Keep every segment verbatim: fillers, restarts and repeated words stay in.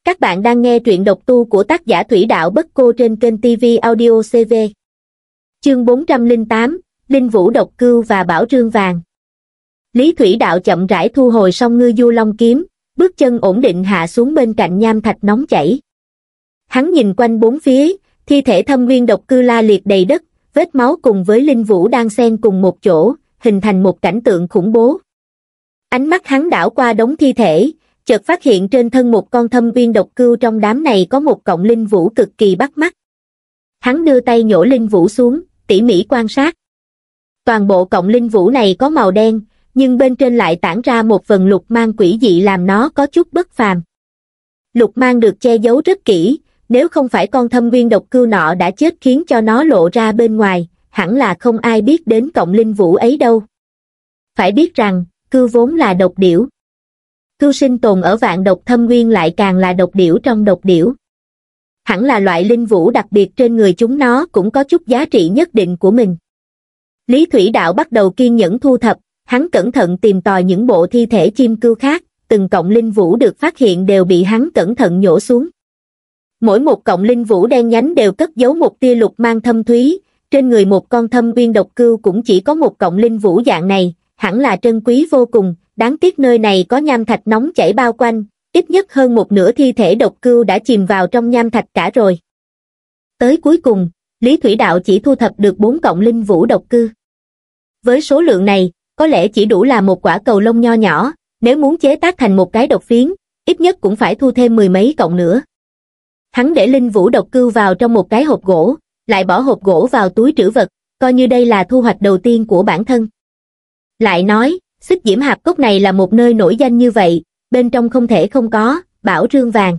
Các bạn đang nghe truyện độc tu của tác giả Thủy Đạo Bất Cô trên kênh ti vi Audio xê vê. Chương bốn trăm lẻ tám, Linh Vũ Độc Cưu và Bảo Rương Vàng. Lý Thủy Đạo chậm rãi thu hồi song ngư du long kiếm, bước chân ổn định hạ xuống bên cạnh nham thạch nóng chảy. Hắn nhìn quanh bốn phía, thi thể Thâm Nguyên Độc Cưu la liệt đầy đất, vết máu cùng với Linh Vũ đang xen cùng một chỗ, hình thành một cảnh tượng khủng bố. Ánh mắt hắn đảo qua đống thi thể, chợt phát hiện trên thân một con Thâm Nguyên Độc Cưu trong đám này có một cọng linh vũ cực kỳ bắt mắt. Hắn đưa tay nhổ linh vũ xuống, tỉ mỉ quan sát. Toàn bộ cọng linh vũ này có màu đen, nhưng bên trên lại tản ra một phần lục mang quỷ dị làm nó có chút bất phàm. Lục mang được che giấu rất kỹ, nếu không phải con Thâm Nguyên Độc Cưu nọ đã chết khiến cho nó lộ ra bên ngoài, hẳn là không ai biết đến cọng linh vũ ấy đâu. Phải biết rằng, cưu vốn là độc điểu. Cưu sinh tồn ở vạn độc thâm nguyên lại càng là độc điểu trong độc điểu. Hẳn là loại linh vũ đặc biệt trên người chúng nó cũng có chút giá trị nhất định của mình. Lý Thủy Đạo bắt đầu kiên nhẫn thu thập, hắn cẩn thận tìm tòi những bộ thi thể chim cưu khác, từng cọng linh vũ được phát hiện đều bị hắn cẩn thận nhổ xuống. Mỗi một cọng linh vũ đen nhánh đều cất giấu một tia lục mang thâm thúy, trên người một con Thâm Nguyên Độc Cưu cũng chỉ có một cọng linh vũ dạng này, hẳn là trân quý vô cùng. Đáng tiếc nơi này có nham thạch nóng chảy bao quanh, ít nhất hơn một nửa thi thể độc cưu đã chìm vào trong nham thạch cả rồi. Tới cuối cùng, Lý Thủy Đạo chỉ thu thập được bốn cọng linh vũ độc cưu. Với số lượng này, có lẽ chỉ đủ là một quả cầu lông nho nhỏ, nếu muốn chế tác thành một cái độc phiến, ít nhất cũng phải thu thêm mười mấy cọng nữa. Hắn để linh vũ độc cưu vào trong một cái hộp gỗ, lại bỏ hộp gỗ vào túi trữ vật, coi như đây là thu hoạch đầu tiên của bản thân. Lại nói, Xích Diễm Hạp Cốc này là một nơi nổi danh như vậy, bên trong không thể không có Bảo Rương Vàng.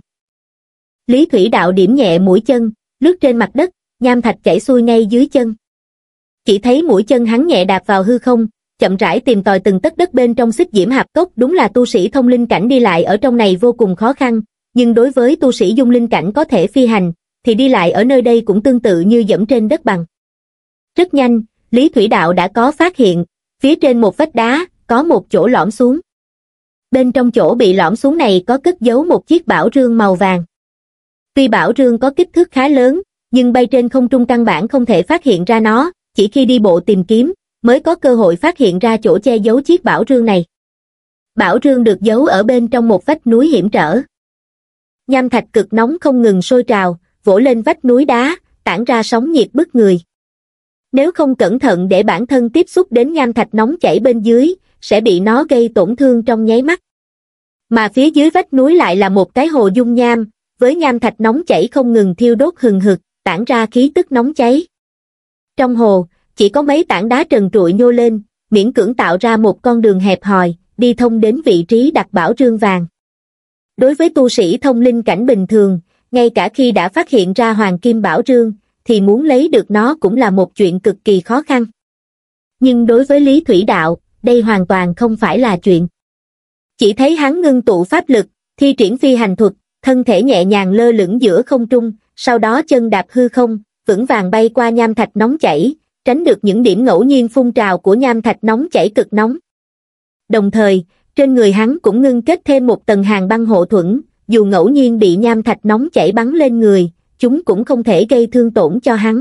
Lý Thủy Đạo điểm nhẹ mũi chân, lướt trên mặt đất, nham thạch chảy xuôi ngay dưới chân. Chỉ thấy mũi chân hắn nhẹ đạp vào hư không, chậm rãi tìm tòi từng tấc đất bên trong Xích Diễm Hạp Cốc. Đúng là tu sĩ thông linh cảnh đi lại ở trong này vô cùng khó khăn, nhưng đối với tu sĩ dung linh cảnh có thể phi hành, thì đi lại ở nơi đây cũng tương tự như dẫm trên đất bằng. Rất nhanh, Lý Thủy Đạo đã có phát hiện, phía trên một vách đá, có một chỗ lõm xuống. Bên trong chỗ bị lõm xuống này có cất giấu một chiếc bảo rương màu vàng. Tuy bảo rương có kích thước khá lớn, nhưng bay trên không trung căn bản không thể phát hiện ra nó, chỉ khi đi bộ tìm kiếm, mới có cơ hội phát hiện ra chỗ che giấu chiếc bảo rương này. Bảo rương được giấu ở bên trong một vách núi hiểm trở. Nham thạch cực nóng không ngừng sôi trào, vỗ lên vách núi đá, tản ra sóng nhiệt bức người. Nếu không cẩn thận để bản thân tiếp xúc đến nham thạch nóng chảy bên dưới, sẽ bị nó gây tổn thương trong nháy mắt. Mà phía dưới vách núi lại là một cái hồ dung nham, với nham thạch nóng chảy không ngừng thiêu đốt hừng hực, tản ra khí tức nóng cháy. Trong hồ, chỉ có mấy tảng đá trần trụi nhô lên, miễn cưỡng tạo ra một con đường hẹp hòi, đi thông đến vị trí đặt bảo rương vàng. Đối với tu sĩ thông linh cảnh bình thường, ngay cả khi đã phát hiện ra hoàng kim bảo rương, thì muốn lấy được nó cũng là một chuyện cực kỳ khó khăn. Nhưng đối với Lý Thủy Đạo, đây hoàn toàn không phải là chuyện. Chỉ thấy hắn ngưng tụ pháp lực, thi triển phi hành thuật, thân thể nhẹ nhàng lơ lửng giữa không trung, sau đó chân đạp hư không, vững vàng bay qua nham thạch nóng chảy, tránh được những điểm ngẫu nhiên phun trào của nham thạch nóng chảy cực nóng. Đồng thời, trên người hắn cũng ngưng kết thêm một tầng hàng băng hộ thuẫn, dù ngẫu nhiên bị nham thạch nóng chảy bắn lên người, chúng cũng không thể gây thương tổn cho hắn.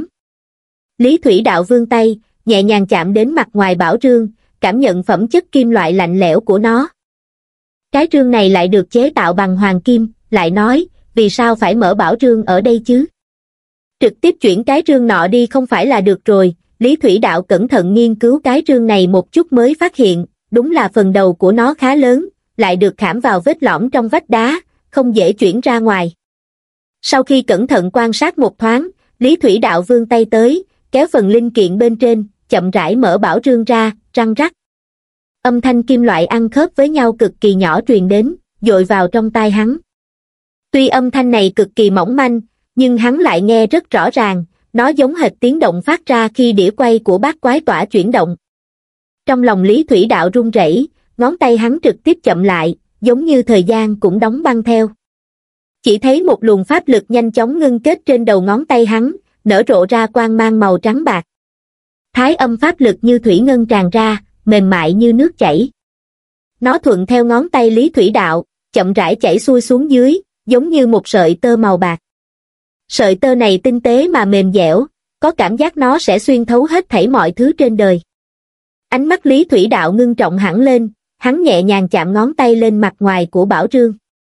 Lý Thủy Đạo vươn tay, nhẹ nhàng chạm đến mặt ngoài bảo rương, cảm nhận phẩm chất kim loại lạnh lẽo của nó. Cái rương này lại được chế tạo bằng hoàng kim, lại nói, vì sao phải mở bảo rương ở đây chứ? Trực tiếp chuyển cái rương nọ đi không phải là được rồi. Lý Thủy Đạo cẩn thận nghiên cứu cái rương này một chút mới phát hiện, đúng là phần đầu của nó khá lớn, lại được khảm vào vết lõm trong vách đá, không dễ chuyển ra ngoài. Sau khi cẩn thận quan sát một thoáng, Lý Thủy Đạo vươn tay tới, kéo phần linh kiện bên trên, chậm rãi mở bảo rương ra, răng rắc. Âm thanh kim loại ăn khớp với nhau cực kỳ nhỏ truyền đến, dội vào trong tai hắn. Tuy âm thanh này cực kỳ mỏng manh, nhưng hắn lại nghe rất rõ ràng, nó giống hệt tiếng động phát ra khi đĩa quay của bát quái tỏa chuyển động. Trong lòng Lý Thủy Đạo run rẩy, ngón tay hắn trực tiếp chậm lại, giống như thời gian cũng đóng băng theo. Chỉ thấy một luồng pháp lực nhanh chóng ngưng kết trên đầu ngón tay hắn, nở rộ ra quang mang màu trắng bạc. Thái âm pháp lực như thủy ngân tràn ra, mềm mại như nước chảy. Nó thuận theo ngón tay Lý Thủy Đạo, chậm rãi chảy xuôi xuống dưới, giống như một sợi tơ màu bạc. Sợi tơ này tinh tế mà mềm dẻo, có cảm giác nó sẽ xuyên thấu hết thảy mọi thứ trên đời. Ánh mắt Lý Thủy Đạo ngưng trọng hẳn lên, hắn nhẹ nhàng chạm ngón tay lên mặt ngoài của Bảo Trương.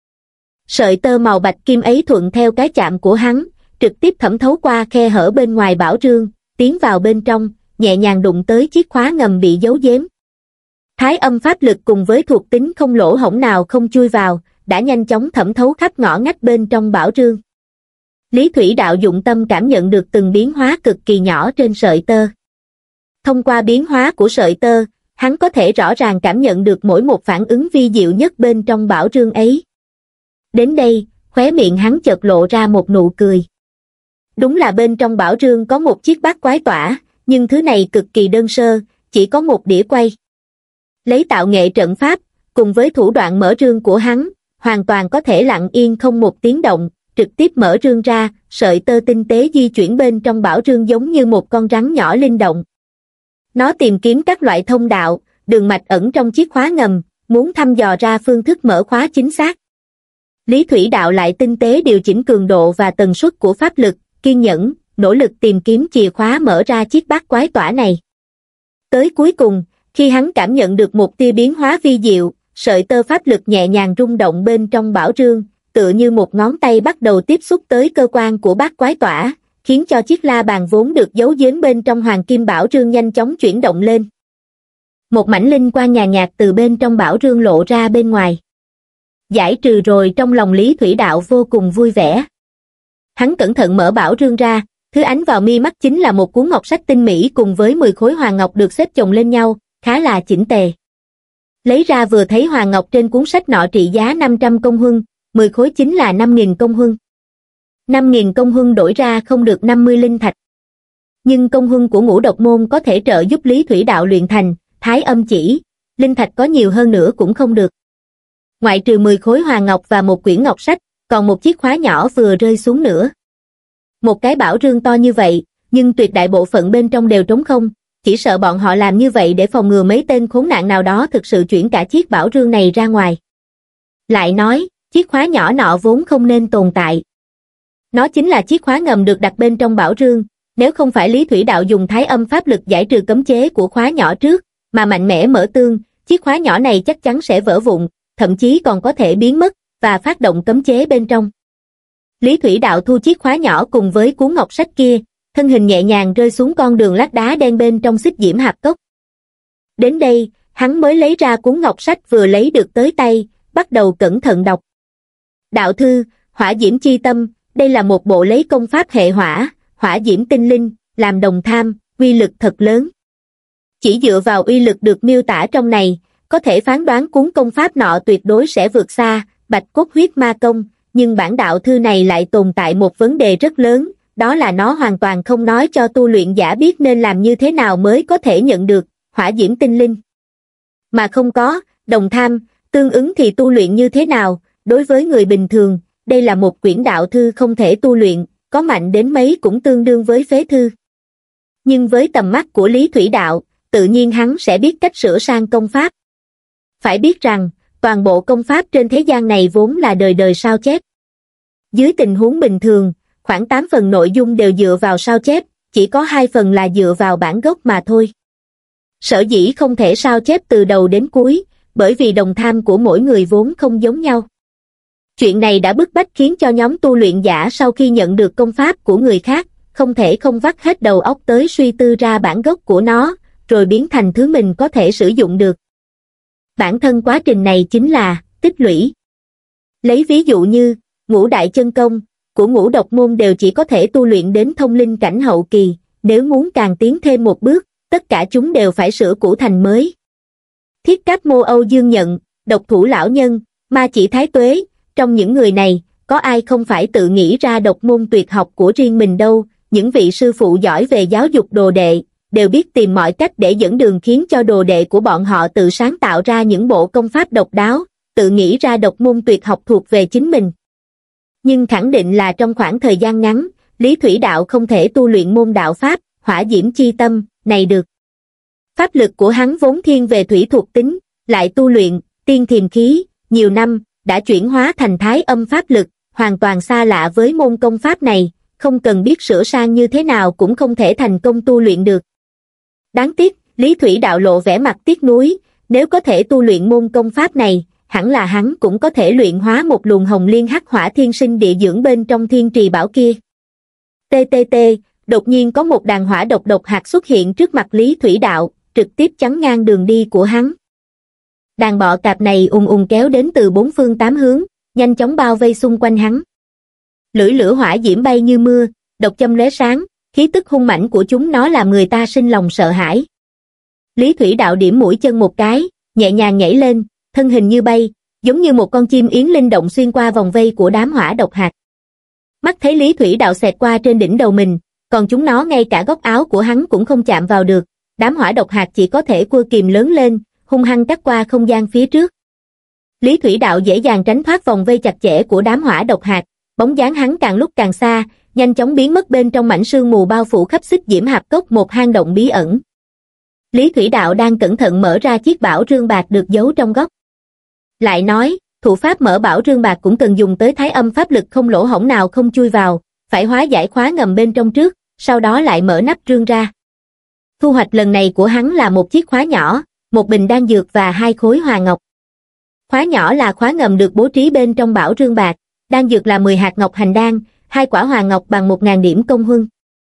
Sợi tơ màu bạch kim ấy thuận theo cái chạm của hắn, trực tiếp thẩm thấu qua khe hở bên ngoài Bảo Trương, tiến vào bên trong, nhẹ nhàng đụng tới chiếc khóa ngầm bị giấu giếm. Thái âm pháp lực cùng với thuộc tính không lỗ hổng nào không chui vào, đã nhanh chóng thẩm thấu khắp ngõ ngách bên trong Bảo Trương. Lý Thủy Đạo dụng tâm cảm nhận được từng biến hóa cực kỳ nhỏ trên sợi tơ. Thông qua biến hóa của sợi tơ, hắn có thể rõ ràng cảm nhận được mỗi một phản ứng vi diệu nhất bên trong Bảo Trương ấy. Đến đây, khóe miệng hắn chợt lộ ra một nụ cười. Đúng là bên trong Bảo Trương có một chiếc bát quái tỏa, nhưng thứ này cực kỳ đơn sơ, chỉ có một đĩa quay. Lấy tạo nghệ trận pháp, cùng với thủ đoạn mở rương của hắn, hoàn toàn có thể lặng yên không một tiếng động, trực tiếp mở rương ra, sợi tơ tinh tế di chuyển bên trong Bảo Trương giống như một con rắn nhỏ linh động. Nó tìm kiếm các loại thông đạo, đường mạch ẩn trong chiếc khóa ngầm, muốn thăm dò ra phương thức mở khóa chính xác. Lý Thủy Đạo lại tinh tế điều chỉnh cường độ và tần suất của pháp lực, kiên nhẫn, nỗ lực tìm kiếm chìa khóa mở ra chiếc bát quái tỏa này. Tới cuối cùng, khi hắn cảm nhận được một tia biến hóa vi diệu, sợi tơ pháp lực nhẹ nhàng rung động bên trong Bảo Trương, tựa như một ngón tay bắt đầu tiếp xúc tới cơ quan của bát quái tỏa, khiến cho chiếc la bàn vốn được giấu giếm bên trong hoàng kim Bảo Trương nhanh chóng chuyển động lên. Một mảnh linh quang nhàn nhạt từ bên trong Bảo Trương lộ ra bên ngoài. Giải trừ rồi, trong lòng Lý Thủy Đạo vô cùng vui vẻ. Hắn cẩn thận mở Bảo Trương ra, thứ ánh vào mi mắt chính là một cuốn ngọc sách tinh mỹ cùng với mười khối hoàng ngọc được xếp chồng lên nhau, khá là chỉnh tề. Lấy ra vừa thấy hoàng ngọc trên cuốn sách nọ trị giá năm trăm công huân, mười khối chính là năm nghìn công huân. năm nghìn công huân đổi ra không được năm mươi linh thạch. Nhưng công huân của Ngũ Độc Môn có thể trợ giúp Lý Thủy Đạo luyện thành Thái Âm Chỉ, linh thạch có nhiều hơn nữa cũng không được. Ngoại trừ mười khối hoàng ngọc và một quyển ngọc sách, còn một chiếc khóa nhỏ vừa rơi xuống nữa. Một cái Bảo Trương to như vậy, nhưng tuyệt đại bộ phận bên trong đều trống không, chỉ sợ bọn họ làm như vậy để phòng ngừa mấy tên khốn nạn nào đó thực sự chuyển cả chiếc Bảo Trương này ra ngoài. Lại nói, chiếc khóa nhỏ nọ vốn không nên tồn tại. Nó chính là chiếc khóa ngầm được đặt bên trong Bảo Trương, nếu không phải Lý Thủy Đạo dùng Thái Âm pháp lực giải trừ cấm chế của khóa nhỏ trước, mà mạnh mẽ mở tương, chiếc khóa nhỏ này chắc chắn sẽ vỡ vụn, thậm chí còn có thể biến mất, và phát động cấm chế bên trong. Lý Thủy Đạo thu chiếc khóa nhỏ cùng với cuốn ngọc sách kia, thân hình nhẹ nhàng rơi xuống con đường lát đá đen bên trong xích diễm hạp cốc. Đến đây, hắn mới lấy ra cuốn ngọc sách vừa lấy được tới tay, bắt đầu cẩn thận đọc. Đạo thư, Hỏa Diễm Chi Tâm, đây là một bộ lấy công pháp hệ hỏa, hỏa diễm tinh linh, làm đồng tham, uy lực thật lớn. Chỉ dựa vào uy lực được miêu tả trong này, có thể phán đoán cuốn công pháp nọ tuyệt đối sẽ vượt xa Bạch Cốt Huyết Ma Công, nhưng bản đạo thư này lại tồn tại một vấn đề rất lớn, đó là nó hoàn toàn không nói cho tu luyện giả biết nên làm như thế nào mới có thể nhận được hỏa diễm tinh linh. Mà không có đồng tham, tương ứng thì tu luyện như thế nào, đối với người bình thường, đây là một quyển đạo thư không thể tu luyện, có mạnh đến mấy cũng tương đương với phế thư. Nhưng với tầm mắt của Lý Thủy Đạo, tự nhiên hắn sẽ biết cách sửa sang công pháp. Phải biết rằng, toàn bộ công pháp trên thế gian này vốn là đời đời sao chép. Dưới tình huống bình thường, khoảng tám phần nội dung đều dựa vào sao chép, chỉ có hai phần là dựa vào bản gốc mà thôi. Sở dĩ không thể sao chép từ đầu đến cuối, bởi vì đồng tham của mỗi người vốn không giống nhau. Chuyện này đã bức bách khiến cho nhóm tu luyện giả sau khi nhận được công pháp của người khác, không thể không vắt hết đầu óc tới suy tư ra bản gốc của nó, rồi biến thành thứ mình có thể sử dụng được. Bản thân quá trình này chính là tích lũy. Lấy ví dụ như, ngũ đại chân công của Ngũ Độc Môn đều chỉ có thể tu luyện đến thông linh cảnh hậu kỳ, nếu muốn càng tiến thêm một bước, tất cả chúng đều phải sửa cũ thành mới. Thiết Cáp Mô Âu Dương Nhận, Độc Thủ Lão Nhân, Ma Chỉ Thái Tuế, trong những người này, có ai không phải tự nghĩ ra độc môn tuyệt học của riêng mình đâu, những vị sư phụ giỏi về giáo dục đồ đệ, đều biết tìm mọi cách để dẫn đường khiến cho đồ đệ của bọn họ tự sáng tạo ra những bộ công pháp độc đáo, tự nghĩ ra độc môn tuyệt học thuộc về chính mình. Nhưng khẳng định là trong khoảng thời gian ngắn, Lý Thủy Đạo không thể tu luyện môn đạo pháp, Hỏa Diễm Chi Tâm, này được. Pháp lực của hắn vốn thiên về thủy thuộc tính, lại tu luyện, tiên thiềm khí, nhiều năm, đã chuyển hóa thành Thái Âm pháp lực, hoàn toàn xa lạ với môn công pháp này, không cần biết sửa sang như thế nào cũng không thể thành công tu luyện được. Đáng tiếc, Lý Thủy Đạo lộ vẻ mặt tiếc nuối, nếu có thể tu luyện môn công pháp này, hẳn là hắn cũng có thể luyện hóa một luồng hồng liên hắc hỏa thiên sinh địa dưỡng bên trong thiên trì bảo kia. tê tê tê, đột nhiên có một đàn hỏa độc độc hạt xuất hiện trước mặt Lý Thủy Đạo, trực tiếp chắn ngang đường đi của hắn. Đàn bọ cạp này ùng ùng kéo đến từ bốn phương tám hướng, nhanh chóng bao vây xung quanh hắn. Lưỡi lửa hỏa diễm bay như mưa, độc châm lóe sáng, khí tức hung mãnh của chúng nó làm người ta sinh lòng sợ hãi. Lý Thủy Đạo điểm mũi chân một cái, nhẹ nhàng nhảy lên, thân hình như bay, giống như một con chim yến linh động xuyên qua vòng vây của đám hỏa độc hạt. Mắt thấy Lý Thủy Đạo xẹt qua trên đỉnh đầu mình, còn chúng nó ngay cả góc áo của hắn cũng không chạm vào được, đám hỏa độc hạt chỉ có thể cua kìm lớn lên, hung hăng cắt qua không gian phía trước. Lý Thủy Đạo dễ dàng tránh thoát vòng vây chặt chẽ của đám hỏa độc hạt, bóng dáng hắn càng lúc càng xa, nhanh chóng biến mất bên trong mảnh sương mù bao phủ khắp xích diễm hạp cốc, một hang động bí ẩn. Lý Thủy Đạo đang cẩn thận mở ra chiếc bảo rương bạc được giấu trong góc. Lại nói, thủ pháp mở bảo rương bạc cũng cần dùng tới thái âm pháp lực không lỗ hổng nào không chui vào, phải hóa giải khóa ngầm bên trong trước, sau đó lại mở nắp rương ra. Thu hoạch lần này của hắn là một chiếc khóa nhỏ, một bình đan dược và hai khối hòa ngọc. Khóa nhỏ là khóa ngầm được bố trí bên trong bảo rương bạc, đan dược là mười hạt ngọc hành đan, hai quả hòa ngọc bằng một nghìn điểm công huân.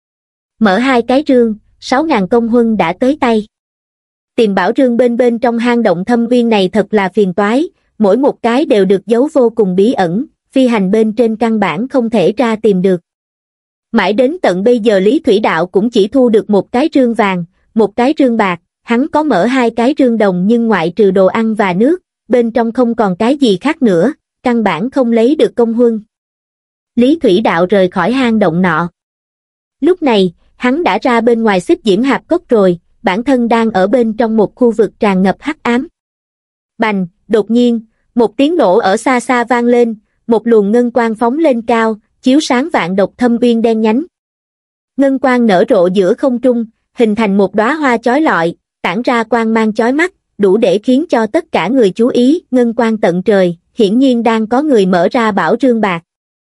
Mở hai cái rương, sáu nghìn công huân đã tới tay. Tìm bảo rương bên bên trong hang động thâm uyên này thật là phiền toái, mỗi một cái đều được giấu vô cùng bí ẩn, phi hành bên trên căn bản không thể ra tìm được. Mãi đến tận bây giờ Lý Thủy Đạo cũng chỉ thu được một cái rương vàng, một cái rương bạc, hắn có mở hai cái rương đồng nhưng ngoại trừ đồ ăn và nước, bên trong không còn cái gì khác nữa, căn bản không lấy được công huân. Lý Thủy Đạo rời khỏi hang động nọ. Lúc này, hắn đã ra bên ngoài xích diễm hạp cốc rồi, bản thân đang ở bên trong một khu vực tràn ngập hắc ám. Bành, đột nhiên, một tiếng nổ ở xa xa vang lên, một luồng ngân quang phóng lên cao, chiếu sáng vạn độc thâm uyên đen nhánh. Ngân quang nở rộ giữa không trung, hình thành một đóa hoa chói lọi, tản ra quang mang chói mắt, đủ để khiến cho tất cả người chú ý. Ngân quang tận trời, hiển nhiên đang có người mở ra bảo rương bạc.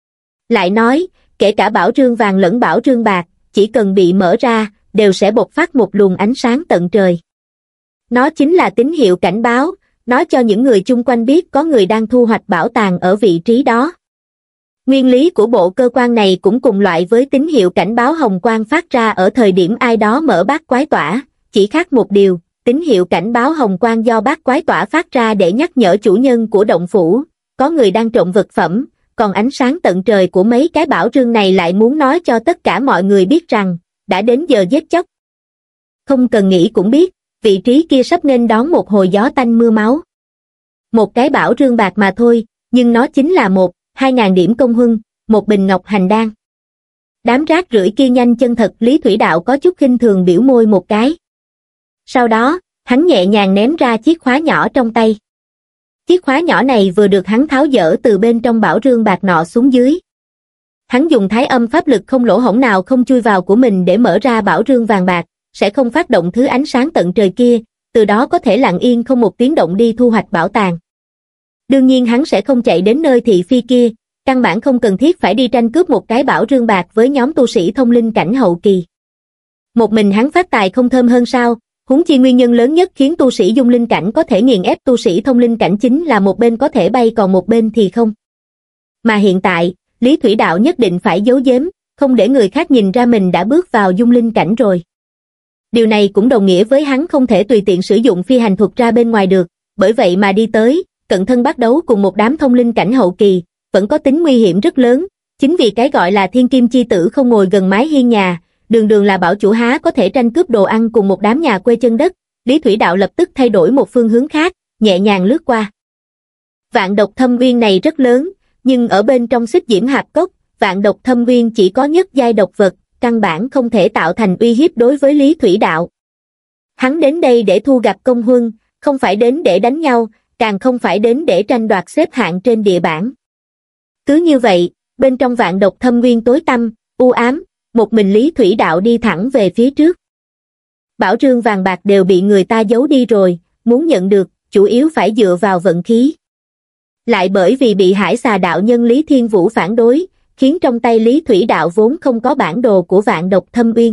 Lại nói, kể cả bảo rương vàng lẫn bảo rương bạc, chỉ cần bị mở ra, đều sẽ bộc phát một luồng ánh sáng tận trời. Nó chính là tín hiệu cảnh báo, nói cho những người chung quanh biết có người đang thu hoạch bảo tàng ở vị trí đó. Nguyên lý của bộ cơ quan này cũng cùng loại với tín hiệu cảnh báo hồng quang phát ra ở thời điểm ai đó mở bát quái tỏa, chỉ khác một điều, tín hiệu cảnh báo hồng quang do bát quái tỏa phát ra để nhắc nhở chủ nhân của động phủ, có người đang trộm vật phẩm, còn ánh sáng tận trời của mấy cái bảo rương này lại muốn nói cho tất cả mọi người biết rằng, đã đến giờ giết chóc. Không cần nghĩ cũng biết, vị trí kia sắp nên đón một hồi gió tanh mưa máu. Một cái bảo rương bạc mà thôi, nhưng nó chính là một, hai ngàn điểm công huân, một bình ngọc hành đan. Đám rác rưởi kia nhanh chân thật, Lý Thủy Đạo có chút khinh thường biểu môi một cái. Sau đó, hắn nhẹ nhàng ném ra chiếc khóa nhỏ trong tay. Chiếc khóa nhỏ này vừa được hắn tháo dỡ từ bên trong bảo rương bạc nọ xuống dưới. Hắn dùng thái âm pháp lực không lỗ hổng nào không chui vào của mình để mở ra bảo rương vàng bạc, sẽ không phát động thứ ánh sáng tận trời kia, từ đó có thể lặng yên không một tiếng động đi thu hoạch bảo tàng. Đương nhiên hắn sẽ không chạy đến nơi thị phi kia, căn bản không cần thiết phải đi tranh cướp một cái bảo rương bạc với nhóm tu sĩ thông linh cảnh hậu kỳ. Một mình hắn phát tài không thơm hơn sao, huống chi nguyên nhân lớn nhất khiến tu sĩ dung linh cảnh có thể nghiền ép tu sĩ thông linh cảnh chính là một bên có thể bay còn một bên thì không. Mà hiện tại, Lý Thủy Đạo nhất định phải giấu giếm, không để người khác nhìn ra mình đã bước vào dung linh cảnh rồi. Điều này cũng đồng nghĩa với hắn không thể tùy tiện sử dụng phi hành thuật ra bên ngoài được, bởi vậy mà đi tới, cận thân bắt đấu cùng một đám thông linh cảnh hậu kỳ, vẫn có tính nguy hiểm rất lớn. Chính vì cái gọi là thiên kim chi tử không ngồi gần mái hiên nhà, đường đường là bảo chủ há có thể tranh cướp đồ ăn cùng một đám nhà quê chân đất. Lý Thủy Đạo lập tức thay đổi một phương hướng khác, nhẹ nhàng lướt qua. Vạn độc thâm uyên này rất lớn, nhưng ở bên trong xích diễm hạp cốc, vạn độc thâm uyên chỉ có nhất giai độc vật, căn bản không thể tạo thành uy hiếp đối với Lý Thủy Đạo. Hắn đến đây để thu gặt công huân, không phải đến để đánh nhau, càng không phải đến để tranh đoạt xếp hạng trên địa bảng. Cứ như vậy, bên trong vạn độc thâm uyên tối tăm, u ám, một mình Lý Thủy Đạo đi thẳng về phía trước. Bảo rương vàng bạc đều bị người ta giấu đi rồi, muốn nhận được, chủ yếu phải dựa vào vận khí. Lại bởi vì bị Hải Xà đạo nhân Lý Thiên Vũ phản đối, khiến trong tay Lý Thủy đạo vốn không có bản đồ của Vạn Độc Thâm Uyên.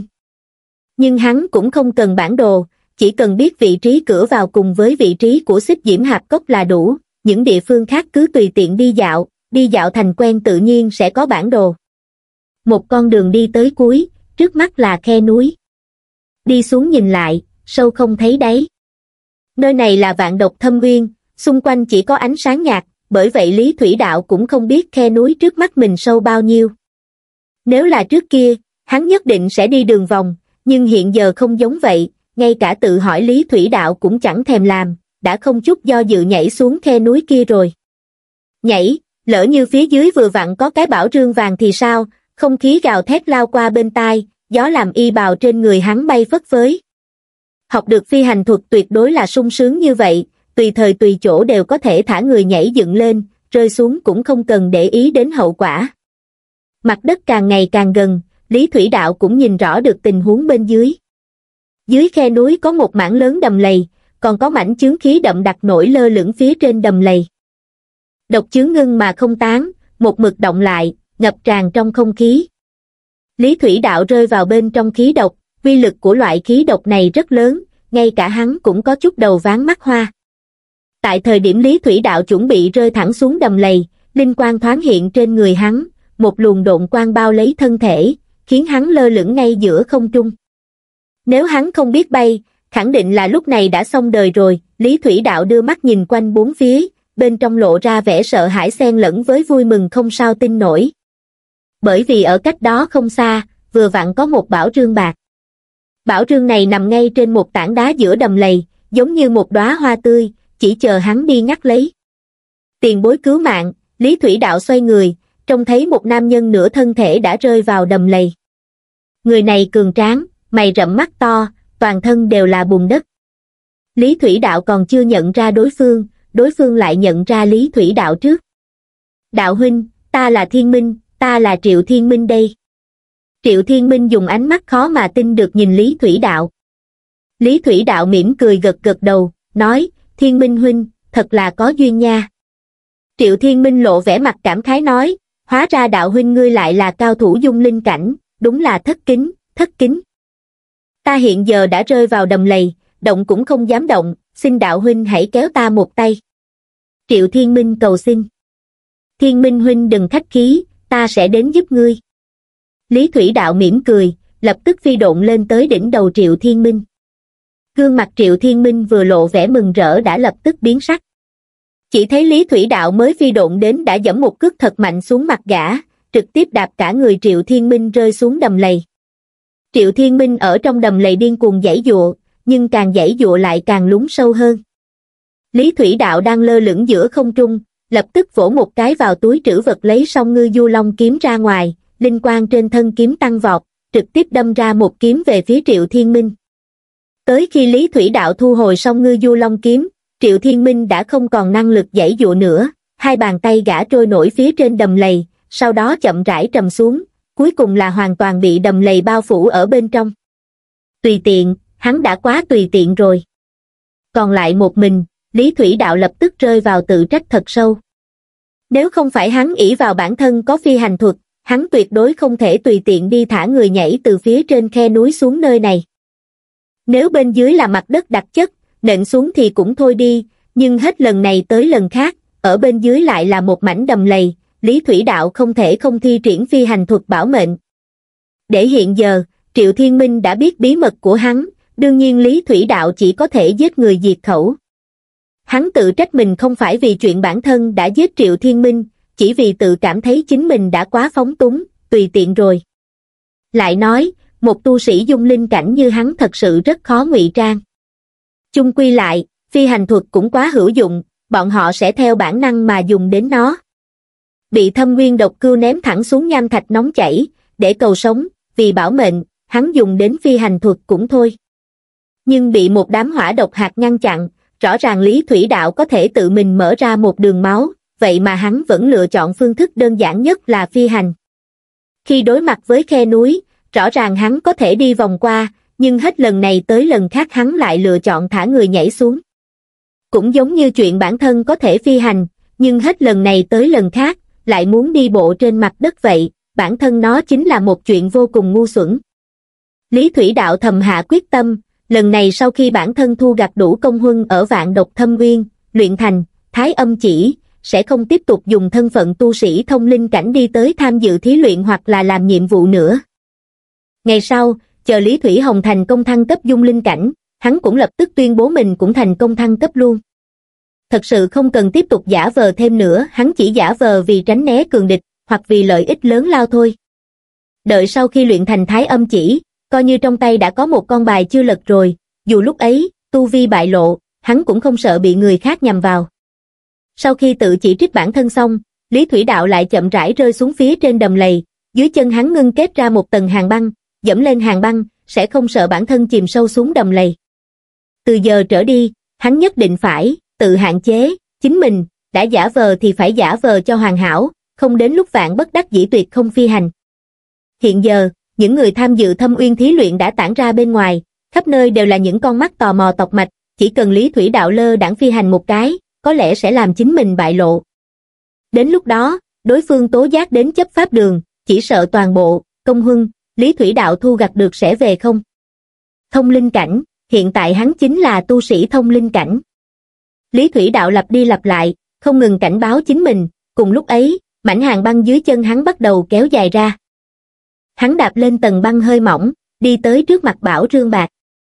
Nhưng hắn cũng không cần bản đồ, chỉ cần biết vị trí cửa vào cùng với vị trí của Xích Diễm Hạp Cốc là đủ, những địa phương khác cứ tùy tiện đi dạo, đi dạo thành quen tự nhiên sẽ có bản đồ. Một con đường đi tới cuối, trước mắt là khe núi. Đi xuống nhìn lại, sâu không thấy đáy. Nơi này là Vạn Độc Thâm Uyên, xung quanh chỉ có ánh sáng nhạt, bởi vậy Lý Thủy đạo cũng không biết khe núi trước mắt mình sâu bao nhiêu. Nếu là trước kia, hắn nhất định sẽ đi đường vòng, nhưng hiện giờ không giống vậy, ngay cả tự hỏi Lý Thủy đạo cũng chẳng thèm làm, đã không chút do dự nhảy xuống khe núi kia rồi. Nhảy, lỡ như phía dưới vừa vặn có cái bảo rương vàng thì sao, không khí gào thét lao qua bên tai, gió làm y bào trên người hắn bay phất phới. Học được phi hành thuật tuyệt đối là sung sướng như vậy, tùy thời tùy chỗ đều có thể thả người nhảy dựng lên, rơi xuống cũng không cần để ý đến hậu quả. Mặt đất càng ngày càng gần, Lý Thủy đạo cũng nhìn rõ được tình huống bên dưới. Dưới khe núi có một mảng lớn đầm lầy, còn có mảnh chướng khí đậm đặc nổi lơ lửng phía trên đầm lầy. Độc chướng ngưng mà không tán, một mực động lại, ngập tràn trong không khí. Lý Thủy đạo rơi vào bên trong khí độc, uy lực của loại khí độc này rất lớn, ngay cả hắn cũng có chút đầu váng mắt hoa. Tại thời điểm Lý Thủy đạo chuẩn bị rơi thẳng xuống đầm lầy, linh quang thoáng hiện trên người hắn, một luồng độn quang bao lấy thân thể, khiến hắn lơ lửng ngay giữa không trung. Nếu hắn không biết bay, khẳng định là lúc này đã xong đời rồi. Lý Thủy đạo đưa mắt nhìn quanh bốn phía, bên trong lộ ra vẻ sợ hãi xen lẫn với vui mừng không sao tin nổi. Bởi vì ở cách đó không xa, vừa vặn có một bảo rương bạc. Bảo rương này nằm ngay trên một tảng đá giữa đầm lầy, giống như một đóa hoa tươi, chỉ chờ hắn đi ngắt lấy. Tiền bối cứu mạng. Lý Thủy đạo xoay người, trông thấy một nam nhân nửa thân thể đã rơi vào đầm lầy. Người này cường tráng, mày rậm mắt to, toàn thân đều là bùn đất. Lý Thủy đạo còn chưa nhận ra đối phương, đối phương lại nhận ra Lý Thủy đạo trước. Đạo huynh, ta là Thiên Minh, ta là Triệu Thiên Minh đây. Triệu Thiên Minh dùng ánh mắt khó mà tin được nhìn Lý Thủy đạo. Lý Thủy đạo mỉm cười gật gật đầu, nói, Thiên Minh huynh, thật là có duyên nha. Triệu Thiên Minh lộ vẻ mặt cảm khái nói, hóa ra đạo huynh ngươi lại là cao thủ dung linh cảnh, đúng là thất kính, thất kính. Ta hiện giờ đã rơi vào đầm lầy, động cũng không dám động, xin đạo huynh hãy kéo ta một tay. Triệu Thiên Minh cầu xin. Thiên Minh huynh đừng khách khí, ta sẽ đến giúp ngươi. Lý Thủy đạo mỉm cười, lập tức phi độn lên tới đỉnh đầu Triệu Thiên Minh. Gương mặt Triệu Thiên Minh vừa lộ vẻ mừng rỡ đã lập tức biến sắc. Chỉ thấy Lý Thủy đạo mới phi độn đến đã giẫm một cước thật mạnh xuống mặt gã, trực tiếp đạp cả người Triệu Thiên Minh rơi xuống đầm lầy. Triệu Thiên Minh ở trong đầm lầy điên cuồng giãy giụa, nhưng càng giãy giụa lại càng lún sâu hơn. Lý Thủy đạo đang lơ lửng giữa không trung, lập tức vỗ một cái vào túi trữ vật lấy Song Ngư Du Long kiếm ra ngoài, linh quang trên thân kiếm tăng vọt, trực tiếp đâm ra một kiếm về phía Triệu Thiên Minh. Tới khi Lý Thủy đạo thu hồi Song Ngư Du Long kiếm, Triệu Thiên Minh đã không còn năng lực giãy giụa nữa, hai bàn tay gã trôi nổi phía trên đầm lầy, sau đó chậm rãi trầm xuống, cuối cùng là hoàn toàn bị đầm lầy bao phủ ở bên trong. Tùy tiện, hắn đã quá tùy tiện rồi. Còn lại một mình, Lý Thủy đạo lập tức rơi vào tự trách thật sâu. Nếu không phải hắn ỷ vào bản thân có phi hành thuật, hắn tuyệt đối không thể tùy tiện đi thả người nhảy từ phía trên khe núi xuống nơi này. Nếu bên dưới là mặt đất đặc chất, nện xuống thì cũng thôi đi, nhưng hết lần này tới lần khác, ở bên dưới lại là một mảnh đầm lầy, Lý Thủy đạo không thể không thi triển phi hành thuật bảo mệnh. Để hiện giờ, Triệu Thiên Minh đã biết bí mật của hắn, đương nhiên Lý Thủy đạo chỉ có thể giết người diệt khẩu. Hắn tự trách mình không phải vì chuyện bản thân đã giết Triệu Thiên Minh, chỉ vì tự cảm thấy chính mình đã quá phóng túng, tùy tiện rồi. Lại nói, một tu sĩ dung linh cảnh như hắn thật sự rất khó ngụy trang. Chung quy lại, phi hành thuật cũng quá hữu dụng, bọn họ sẽ theo bản năng mà dùng đến nó. Bị Thâm Nguyên độc cưu ném thẳng xuống nham thạch nóng chảy, để cầu sống, vì bảo mệnh, hắn dùng đến phi hành thuật cũng thôi. Nhưng bị một đám hỏa độc hạt ngăn chặn, rõ ràng Lý Thủy đạo có thể tự mình mở ra một đường máu, vậy mà hắn vẫn lựa chọn phương thức đơn giản nhất là phi hành. Khi đối mặt với khe núi, rõ ràng hắn có thể đi vòng qua, nhưng hết lần này tới lần khác hắn lại lựa chọn thả người nhảy xuống. Cũng giống như chuyện bản thân có thể phi hành, nhưng hết lần này tới lần khác, lại muốn đi bộ trên mặt đất vậy, bản thân nó chính là một chuyện vô cùng ngu xuẩn. Lý Thủy Đạo thầm hạ quyết tâm, lần này sau khi bản thân thu gặt đủ công huân ở Vạn Độc Thâm Uyên, luyện thành Thái Âm Chỉ, sẽ không tiếp tục dùng thân phận tu sĩ thông linh cảnh đi tới tham dự thí luyện hoặc là làm nhiệm vụ nữa. Ngày sau, chờ Lý Thủy Hồng thành công thăng cấp dung linh cảnh, hắn cũng lập tức tuyên bố mình cũng thành công thăng cấp luôn. Thật sự không cần tiếp tục giả vờ thêm nữa, hắn chỉ giả vờ vì tránh né cường địch, hoặc vì lợi ích lớn lao thôi. Đợi sau khi luyện thành Thái Âm Chỉ, coi như trong tay đã có một con bài chưa lật rồi, dù lúc ấy, tu vi bại lộ, hắn cũng không sợ bị người khác nhằm vào. Sau khi tự chỉ trích bản thân xong, Lý Thủy Đạo lại chậm rãi rơi xuống phía trên đầm lầy, dưới chân hắn ngưng kết ra một tầng hàng băng, dẫm lên hàng băng, sẽ không sợ bản thân chìm sâu xuống đầm lầy. Từ giờ trở đi, hắn nhất định phải tự hạn chế chính mình, đã giả vờ thì phải giả vờ cho hoàn hảo, không đến lúc vạn bất đắc dĩ tuyệt không phi hành. Hiện giờ, những người tham dự Thâm Uyên thí luyện đã tản ra bên ngoài, khắp nơi đều là những con mắt tò mò tọc mạch, chỉ cần Lý Thủy Đạo lơ đãng phi hành một cái, có lẽ sẽ làm chính mình bại lộ. Đến lúc đó, đối phương tố giác đến chấp pháp đường, chỉ sợ toàn bộ công huân Lý Thủy Đạo thu gặt được sẽ về không. Thông linh cảnh, hiện tại hắn chính là tu sĩ thông linh cảnh. Lý Thủy Đạo lặp đi lặp lại, không ngừng cảnh báo chính mình, cùng lúc ấy, mảnh hàng băng dưới chân hắn bắt đầu kéo dài ra. Hắn đạp lên tầng băng hơi mỏng, đi tới trước mặt Bảo Rương Bạc.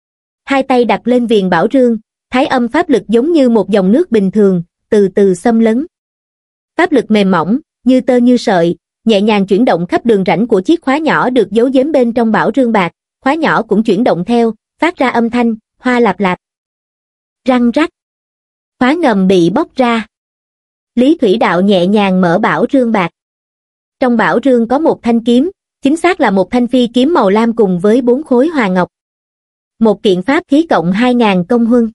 Hai tay đặt lên viền bảo rương, thái âm pháp lực giống như một dòng nước bình thường, từ từ xâm lấn. Pháp lực mềm mỏng, như tơ như sợi, nhẹ nhàng chuyển động khắp đường rãnh của chiếc khóa nhỏ được giấu giếm bên trong bảo rương bạc, khóa nhỏ cũng chuyển động theo, phát ra âm thanh, hoa lạp lạp. Răng rắc. Khóa ngầm bị bóc ra. Lý Thủy Đạo nhẹ nhàng mở bảo rương bạc. Trong bảo rương có một thanh kiếm, chính xác là một thanh phi kiếm màu lam cùng với bốn khối hoàng ngọc. Một kiện pháp khí cộng hai ngàn công huân.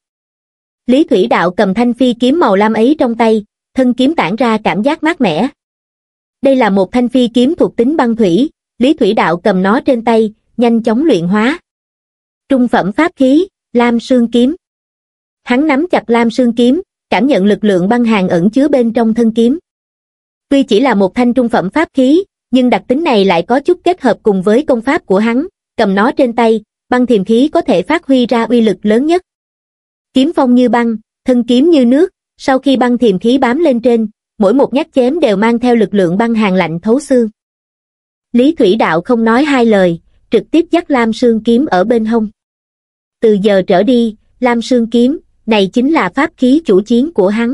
Lý Thủy Đạo cầm thanh phi kiếm màu lam ấy trong tay, thân kiếm tản ra cảm giác mát mẻ. Đây là một thanh phi kiếm thuộc tính băng thủy, Lý Thủy Đạo cầm nó trên tay, nhanh chóng luyện hóa. Trung phẩm pháp khí, Lam Sương Kiếm. Hắn nắm chặt Lam Sương Kiếm, cảm nhận lực lượng băng hàn ẩn chứa bên trong thân kiếm. Tuy chỉ là một thanh trung phẩm pháp khí, nhưng đặc tính này lại có chút kết hợp cùng với công pháp của hắn, cầm nó trên tay, băng thiềm khí có thể phát huy ra uy lực lớn nhất. Kiếm phong như băng, thân kiếm như nước, sau khi băng thiềm khí bám lên trên, mỗi một nhát chém đều mang theo lực lượng băng hàn lạnh thấu xương. Lý Thủy Đạo không nói hai lời, trực tiếp dắt Lam Sương Kiếm ở bên hông. Từ giờ trở đi, Lam Sương Kiếm, này chính là pháp khí chủ chiến của hắn.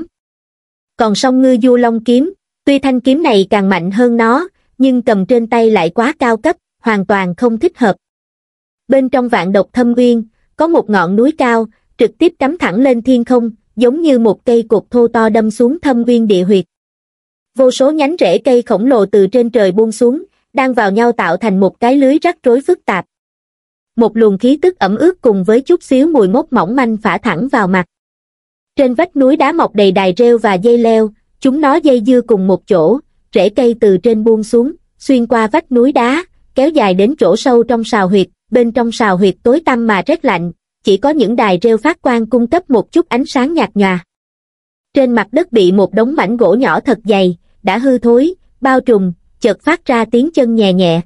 Còn Song Ngư Du Long Kiếm, tuy thanh kiếm này càng mạnh hơn nó, nhưng cầm trên tay lại quá cao cấp, hoàn toàn không thích hợp. Bên trong Vạn Độc Thâm Uyên, có một ngọn núi cao, trực tiếp cắm thẳng lên thiên không, giống như một cây cột thô to đâm xuống thâm uyên địa huyệt. Vô số nhánh rễ cây khổng lồ từ trên trời buông xuống, đang vào nhau tạo thành một cái lưới rắc rối phức tạp. Một luồng khí tức ẩm ướt cùng với chút xíu mùi mốc mỏng manh phả thẳng vào mặt. Trên vách núi đá mọc đầy đài rêu và dây leo, chúng nó dây dưa cùng một chỗ, rễ cây từ trên buông xuống, xuyên qua vách núi đá, kéo dài đến chỗ sâu trong sào huyệt, bên trong sào huyệt tối tăm mà rét lạnh, chỉ có những đài rêu phát quang cung cấp một chút ánh sáng nhạt nhòa. Trên mặt đất bị một đống mảnh gỗ nhỏ thật dày, đã hư thối, bao trùm, chợt phát ra tiếng chân nhẹ nhẹ.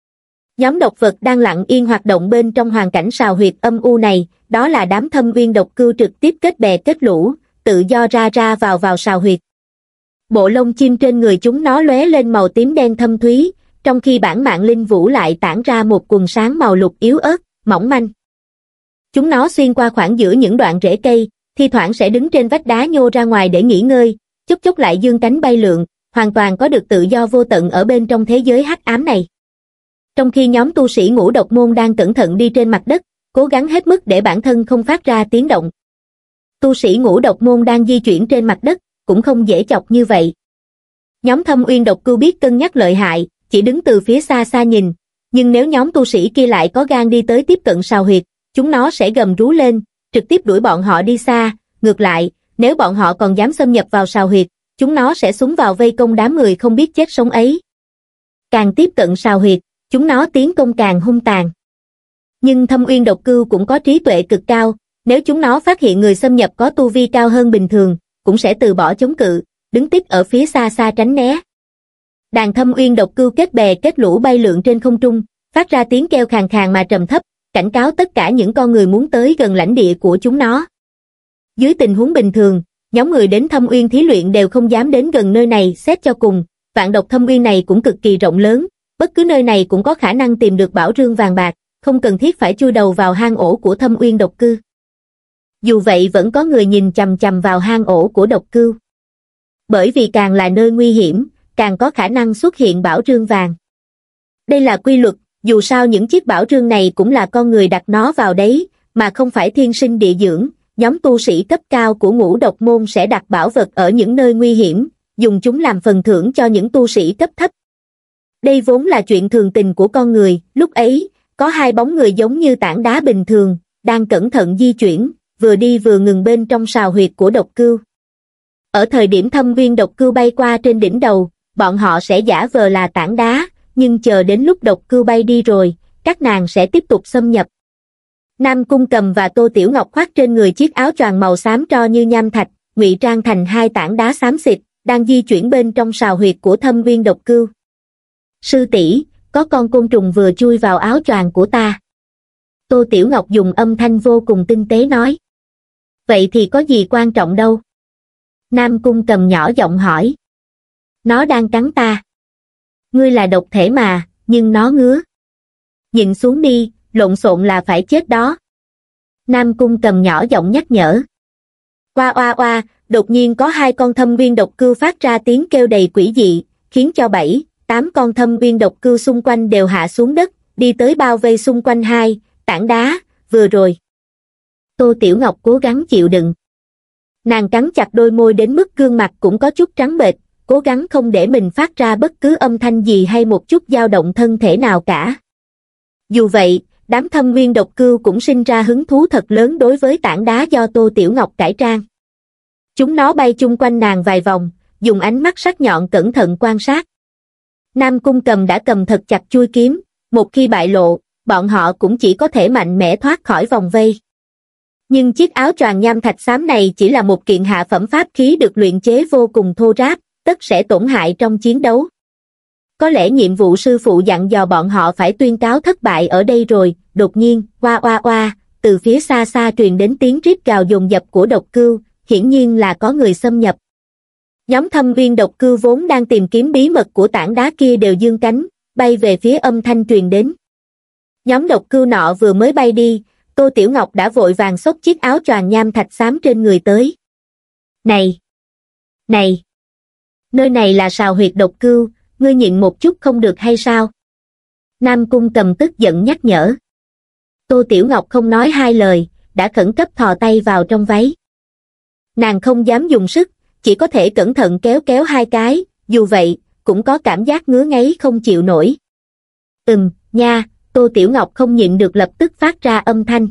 Nhóm độc vật đang lặng yên hoạt động bên trong hoàn cảnh sào huyệt âm u này, đó là đám thâm uyên độc cừu trực tiếp kết bè kết lũ, tự do ra ra vào vào sào huyệt. Bộ lông chim trên người chúng nó lóe lên màu tím đen thâm thúy, trong khi bản mạng linh vũ lại tản ra một quần sáng màu lục yếu ớt, mỏng manh. Chúng nó xuyên qua khoảng giữa những đoạn rễ cây, thi thoảng sẽ đứng trên vách đá nhô ra ngoài để nghỉ ngơi, chốc chốc lại dương cánh bay lượn, hoàn toàn có được tự do vô tận ở bên trong thế giới hắc ám này. Trong khi nhóm tu sĩ Ngũ Độc Môn đang cẩn thận đi trên mặt đất, cố gắng hết mức để bản thân không phát ra tiếng động. Tu sĩ Ngũ Độc Môn đang di chuyển trên mặt đất, cũng không dễ chọc như vậy. Nhóm Thâm Uyên Độc Cừu biết cân nhắc lợi hại, chỉ đứng từ phía xa xa nhìn, nhưng nếu nhóm tu sĩ kia lại có gan đi tới tiếp cận sào huyệt, chúng nó sẽ gầm rú lên, trực tiếp đuổi bọn họ đi xa. Ngược lại, nếu bọn họ còn dám xâm nhập vào sào huyệt, chúng nó sẽ xúng vào vây công đám người không biết chết sống ấy. Càng tiếp cận sào huyệt, chúng nó tiến công càng hung tàn. Nhưng Thâm Uyên Độc Cừu cũng có trí tuệ cực cao, nếu chúng nó phát hiện người xâm nhập có tu vi cao hơn bình thường, cũng sẽ từ bỏ chống cự, đứng tiếp ở phía xa xa tránh né. Đàn Thâm Uyên độc cừu kết bè kết lũ bay lượn trên không trung, phát ra tiếng kêu khàn khàn mà trầm thấp, cảnh cáo tất cả những con người muốn tới gần lãnh địa của chúng nó. Dưới tình huống bình thường, nhóm người đến Thâm Uyên thí luyện đều không dám đến gần nơi này. Xét cho cùng, vạn độc Thâm Uyên này cũng cực kỳ rộng lớn, bất cứ nơi này cũng có khả năng tìm được bảo rương vàng bạc, không cần thiết phải chui đầu vào hang ổ của Thâm Uyên độc cừu. Dù vậy vẫn có người nhìn chằm chằm vào hang ổ của độc cừu. Bởi vì càng là nơi nguy hiểm, càng có khả năng xuất hiện bảo rương vàng. Đây là quy luật, dù sao những chiếc bảo rương này cũng là con người đặt nó vào đấy, mà không phải thiên sinh địa dưỡng. Nhóm tu sĩ cấp cao của Ngũ Độc Môn sẽ đặt bảo vật ở những nơi nguy hiểm, dùng chúng làm phần thưởng cho những tu sĩ cấp thấp. Đây vốn là chuyện thường tình của con người. Lúc ấy, có hai bóng người giống như tảng đá bình thường, đang cẩn thận di chuyển, vừa đi vừa ngừng bên trong sào huyệt của độc cừu. Ở thời điểm Thâm Uyên độc cừu bay qua trên đỉnh đầu, bọn họ sẽ giả vờ là tảng đá, nhưng chờ đến lúc độc cừu bay đi rồi, các nàng sẽ tiếp tục xâm nhập. Nam Cung Cầm và Tô Tiểu Ngọc khoác trên người chiếc áo choàng màu xám tro như nham thạch, ngụy trang thành hai tảng đá xám xịt, đang di chuyển bên trong sào huyệt của Thâm Uyên độc cừu. Sư tỷ, có con côn trùng vừa chui vào áo choàng của ta. Tô Tiểu Ngọc dùng âm thanh vô cùng tinh tế nói. Vậy thì có gì quan trọng đâu? Nam Cung Cầm nhỏ giọng hỏi. Nó đang cắn ta. Ngươi là độc thể mà, nhưng nó ngứa. Nhìn xuống đi, lộn xộn là phải chết đó. Nam Cung Cầm nhỏ giọng nhắc nhở. Oa oa oa, đột nhiên có hai con Thâm Uyên độc cừu phát ra tiếng kêu đầy quỷ dị, khiến cho bảy, tám con Thâm Uyên độc cừu xung quanh đều hạ xuống đất, đi tới bao vây xung quanh hai tảng đá. Vừa rồi, Tô Tiểu Ngọc cố gắng chịu đựng. Nàng cắn chặt đôi môi đến mức gương mặt cũng có chút trắng bệch, cố gắng không để mình phát ra bất cứ âm thanh gì hay một chút dao động thân thể nào cả. Dù vậy, đám Thâm Uyên độc cừu cũng sinh ra hứng thú thật lớn đối với tảng đá do Tô Tiểu Ngọc cải trang. Chúng nó bay chung quanh nàng vài vòng, dùng ánh mắt sắc nhọn cẩn thận quan sát. Nam Cung Cầm đã cầm thật chặt chuôi kiếm, một khi bại lộ, bọn họ cũng chỉ có thể mạnh mẽ thoát khỏi vòng vây. Nhưng chiếc áo choàng nham thạch xám này chỉ là một kiện hạ phẩm pháp khí được luyện chế vô cùng thô ráp, tất sẽ tổn hại trong chiến đấu. Có lẽ nhiệm vụ sư phụ dặn dò bọn họ phải tuyên cáo thất bại ở đây rồi. Đột nhiên, oa oa oa, từ phía xa xa truyền đến tiếng rít gào dồn dập của độc cừu, hiển nhiên là có người xâm nhập. Nhóm Thâm Uyên độc cừu vốn đang tìm kiếm bí mật của tảng đá kia đều giương cánh, bay về phía âm thanh truyền đến. Nhóm độc cừu nọ vừa mới bay đi, Tô Tiểu Ngọc đã vội vàng xốc chiếc áo choàng nham thạch xám trên người tới. Này! Này! Nơi này là sào huyệt độc cừu, ngươi nhịn một chút không được hay sao? Nam Cung Cầm tức giận nhắc nhở. Tô Tiểu Ngọc không nói hai lời, đã khẩn cấp thò tay vào trong váy. Nàng không dám dùng sức, chỉ có thể cẩn thận kéo kéo hai cái, dù vậy, cũng có cảm giác ngứa ngáy không chịu nổi. Ừm, nha, Tô Tiểu Ngọc không nhịn được lập tức phát ra âm thanh.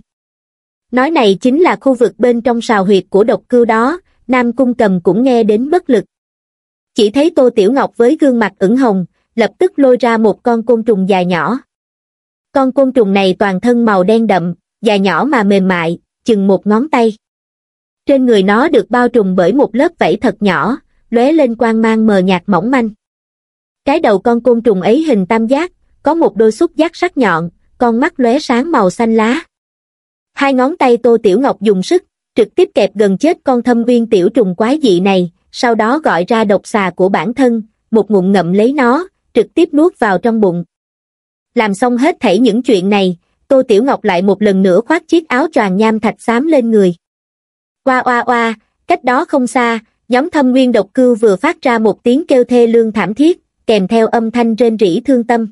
Nói này chính là khu vực bên trong sào huyệt của độc cừu đó, Nam Cung Cầm cũng nghe đến bất lực. Chỉ thấy Tô Tiểu Ngọc với gương mặt ửng hồng, lập tức lôi ra một con côn trùng dài nhỏ. Con côn trùng này toàn thân màu đen đậm, dài nhỏ mà mềm mại, chừng một ngón tay. Trên người nó được bao trùm bởi một lớp vảy thật nhỏ, lóe lên quang mang mờ nhạt mỏng manh. Cái đầu con côn trùng ấy hình tam giác, có một đôi xúc giác sắc nhọn, con mắt lóe sáng màu xanh lá. Hai ngón tay Tô Tiểu Ngọc dùng sức, trực tiếp kẹp gần chết con Thâm Uyên tiểu trùng quái dị này, sau đó gọi ra độc xà của bản thân, một ngụm ngậm lấy nó, trực tiếp nuốt vào trong bụng. Làm xong hết thảy những chuyện này, Tô Tiểu Ngọc lại một lần nữa khoác chiếc áo choàng nham thạch xám lên người. Oa oa oa, cách đó không xa, nhóm Thâm Uyên độc cừu vừa phát ra một tiếng kêu thê lương thảm thiết, kèm theo âm thanh rên rỉ thương tâm.